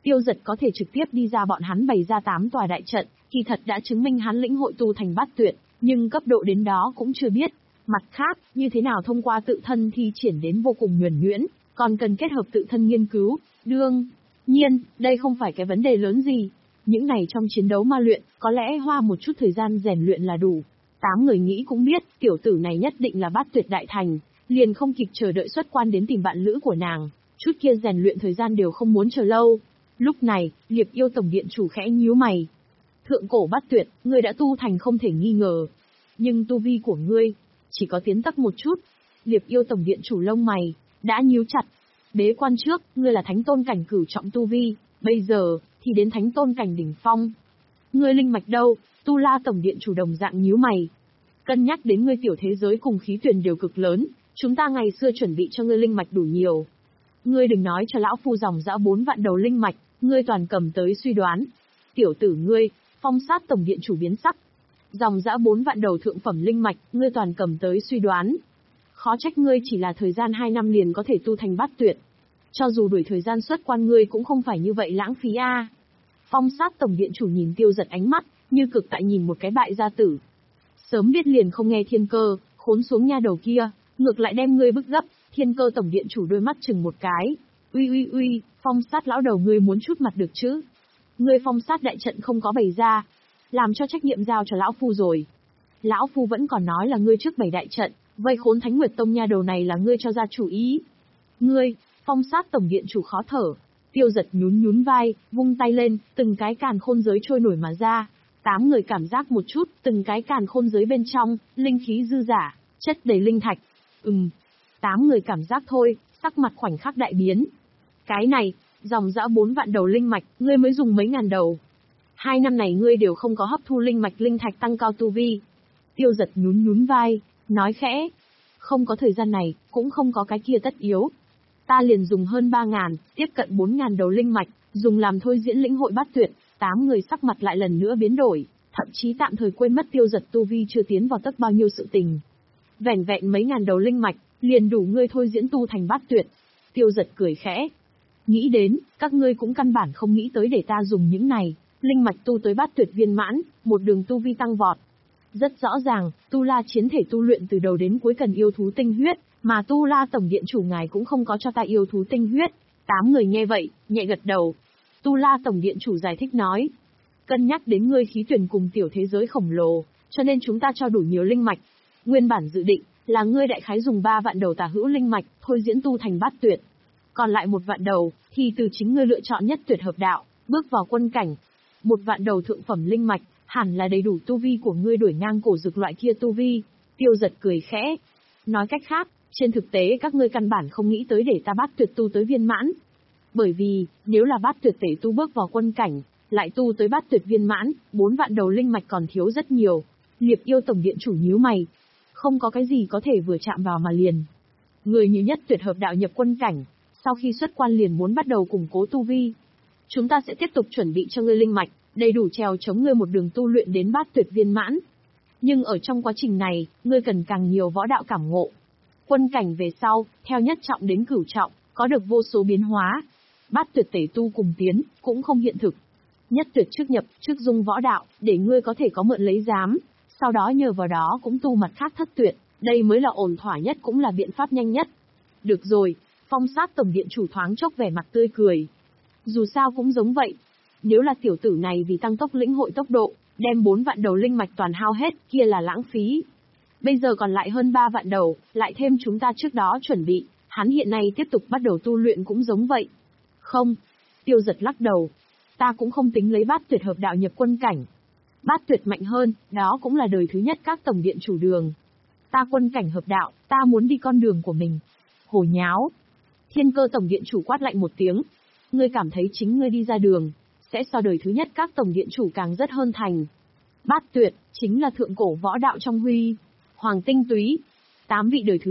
Tiêu Giật có thể trực tiếp đi ra bọn hắn bày ra tám tòa đại trận, kỳ thật đã chứng minh hắn lĩnh hội tu thành bát tuyệt, nhưng cấp độ đến đó cũng chưa biết. Mặt khác, như thế nào thông qua tự thân thi triển đến vô cùng nhuần nhuyễn, còn cần kết hợp tự thân nghiên cứu, đương nhiên, đây không phải cái vấn đề lớn gì. Những này trong chiến đấu ma luyện, có lẽ hoa một chút thời gian rèn luyện là đủ. Tám người nghĩ cũng biết, tiểu tử này nhất định là bát tuyệt đại thành, liền không kịp chờ đợi xuất quan đến tìm bạn lữ của nàng, chút kia rèn luyện thời gian đều không muốn chờ lâu. Lúc này, Liệp Yêu tổng điện chủ khẽ nhíu mày. Thượng cổ bát tuyệt, ngươi đã tu thành không thể nghi ngờ. Nhưng tu vi của ngươi, chỉ có tiến tắc một chút. Liệp Yêu tổng điện chủ lông mày, đã nhíu chặt. Bế quan trước, ngươi là thánh tôn cảnh cửu trọng tu vi, bây giờ, thì đến thánh tôn cảnh đỉnh phong. Ngươi linh mạch đâu? Tu La tổng điện chủ đồng dạng nhíu mày. Cân nhắc đến ngươi tiểu thế giới cùng khí tuyển đều cực lớn, chúng ta ngày xưa chuẩn bị cho ngươi linh mạch đủ nhiều. Ngươi đừng nói cho lão phu dòng dã bốn vạn đầu linh mạch, ngươi toàn cầm tới suy đoán. Tiểu tử ngươi, Phong Sát tổng điện chủ biến sắc. Dòng dã bốn vạn đầu thượng phẩm linh mạch, ngươi toàn cầm tới suy đoán. Khó trách ngươi chỉ là thời gian hai năm liền có thể tu thành bát tuyệt. Cho dù đuổi thời gian xuất quan ngươi cũng không phải như vậy lãng phí a. À. Phong Sát tổng điện chủ nhìn Tiêu Giật ánh mắt, như cực tại nhìn một cái bại gia tử. Sớm biết liền không nghe thiên cơ, khốn xuống nha đầu kia, ngược lại đem ngươi bức gấp. Thiên cơ tổng điện chủ đôi mắt chừng một cái. Uy uy uy, Phong Sát lão đầu ngươi muốn chút mặt được chứ? Ngươi Phong Sát đại trận không có bày ra, làm cho trách nhiệm giao cho lão phu rồi. Lão phu vẫn còn nói là ngươi trước bày đại trận, vây khốn Thánh Nguyệt Tông nha đầu này là ngươi cho ra chủ ý. Ngươi, Phong Sát tổng điện chủ khó thở. Tiêu Giật nhún nhún vai, vung tay lên, từng cái càn khôn giới trôi nổi mà ra. Tám người cảm giác một chút, từng cái càn khôn giới bên trong, linh khí dư giả, chất đầy linh thạch. Ừm. Tám người cảm giác thôi, sắc mặt khoảnh khắc đại biến. Cái này, dòng dã bốn vạn đầu linh mạch, ngươi mới dùng mấy ngàn đầu. Hai năm này ngươi đều không có hấp thu linh mạch linh thạch tăng cao tu vi. Tiêu Giật nhún nhún vai, nói khẽ. Không có thời gian này, cũng không có cái kia tất yếu. Ta liền dùng hơn ba ngàn, tiếp cận bốn ngàn đầu linh mạch, dùng làm thôi diễn lĩnh hội bát tuyệt. Tám người sắc mặt lại lần nữa biến đổi, thậm chí tạm thời quên mất Tiêu Giật tu vi chưa tiến vào tất bao nhiêu sự tình. Vẻn vẹn mấy ngàn đầu linh mạch, liền đủ ngươi thôi diễn tu thành bát tuyệt. Tiêu Giật cười khẽ. Nghĩ đến, các ngươi cũng căn bản không nghĩ tới để ta dùng những này, linh mạch tu tới bát tuyệt viên mãn, một đường tu vi tăng vọt. Rất rõ ràng, Tu La chiến thể tu luyện từ đầu đến cuối cần yêu thú tinh huyết, mà Tu La tổng điện chủ ngài cũng không có cho ta yêu thú tinh huyết. Tám người nghe vậy, nhẹ gật đầu. Tu La tổng điện chủ giải thích nói. Cân nhắc đến ngươi khí tuyển cùng tiểu thế giới khổng lồ, cho nên chúng ta cho đủ nhiều linh mạch. Nguyên bản dự định, là ngươi đại khái dùng ba vạn đầu tả hữu linh mạch, thôi diễn tu thành bát tuyệt. Còn lại một vạn đầu, thì từ chính ngươi lựa chọn nhất tuyệt hợp đạo, bước vào quân cảnh. Một vạn đầu thượng phẩm linh mạch, hẳn là đầy đủ tu vi của ngươi đuổi ngang cổ dực loại kia tu vi. Tiêu Giật cười khẽ. Nói cách khác, trên thực tế các ngươi căn bản không nghĩ tới để ta bát tuyệt tu tới viên mãn. Bởi vì, nếu là bát tuyệt tể tu bước vào quân cảnh, lại tu tới bát tuyệt viên mãn, bốn vạn đầu linh mạch còn thiếu rất nhiều. Liệp Yêu tổng điện chủ nhíu mày. Không có cái gì có thể vừa chạm vào mà liền. Người như nhất tuyệt hợp đạo nhập quân cảnh, sau khi xuất quan liền muốn bắt đầu củng cố tu vi. Chúng ta sẽ tiếp tục chuẩn bị cho ngươi linh mạch, đầy đủ trèo chống ngươi một đường tu luyện đến bát tuyệt viên mãn. Nhưng ở trong quá trình này, ngươi cần càng nhiều võ đạo cảm ngộ. Quân cảnh về sau, theo nhất trọng đến cửu trọng, có được vô số biến hóa. Bát tuyệt tể tu cùng tiến, cũng không hiện thực. Nhất tuyệt trước nhập, trước dung võ đạo, để ngươi có thể có mượn lấy giám, sau đó nhờ vào đó cũng tu mặt khác thất tuyệt, đây mới là ổn thỏa nhất cũng là biện pháp nhanh nhất. Được rồi, Phong Sát tổng điện chủ thoáng chốc vẻ mặt tươi cười. Dù sao cũng giống vậy. Nếu là tiểu tử này vì tăng tốc lĩnh hội tốc độ, đem bốn vạn đầu linh mạch toàn hao hết, kia là lãng phí. Bây giờ còn lại hơn ba vạn đầu, lại thêm chúng ta trước đó chuẩn bị, hắn hiện nay tiếp tục bắt đầu tu luyện cũng giống vậy. Không, Tiêu Giật lắc đầu. Ta cũng không tính lấy bát tuyệt hợp đạo nhập quân cảnh. Bát tuyệt mạnh hơn, đó cũng là đời thứ nhất các tổng điện chủ đường. Ta quân cảnh hợp đạo, ta muốn đi con đường của mình. Hồ nháo. Thiên Cơ tổng điện chủ quát lạnh một tiếng. Ngươi cảm thấy chính ngươi đi ra đường, sẽ so đời thứ nhất các tổng điện chủ càng rất hơn thành. Bát tuyệt, chính là thượng cổ võ đạo trong huy. Hoàng tinh túy. Tám vị đời thứ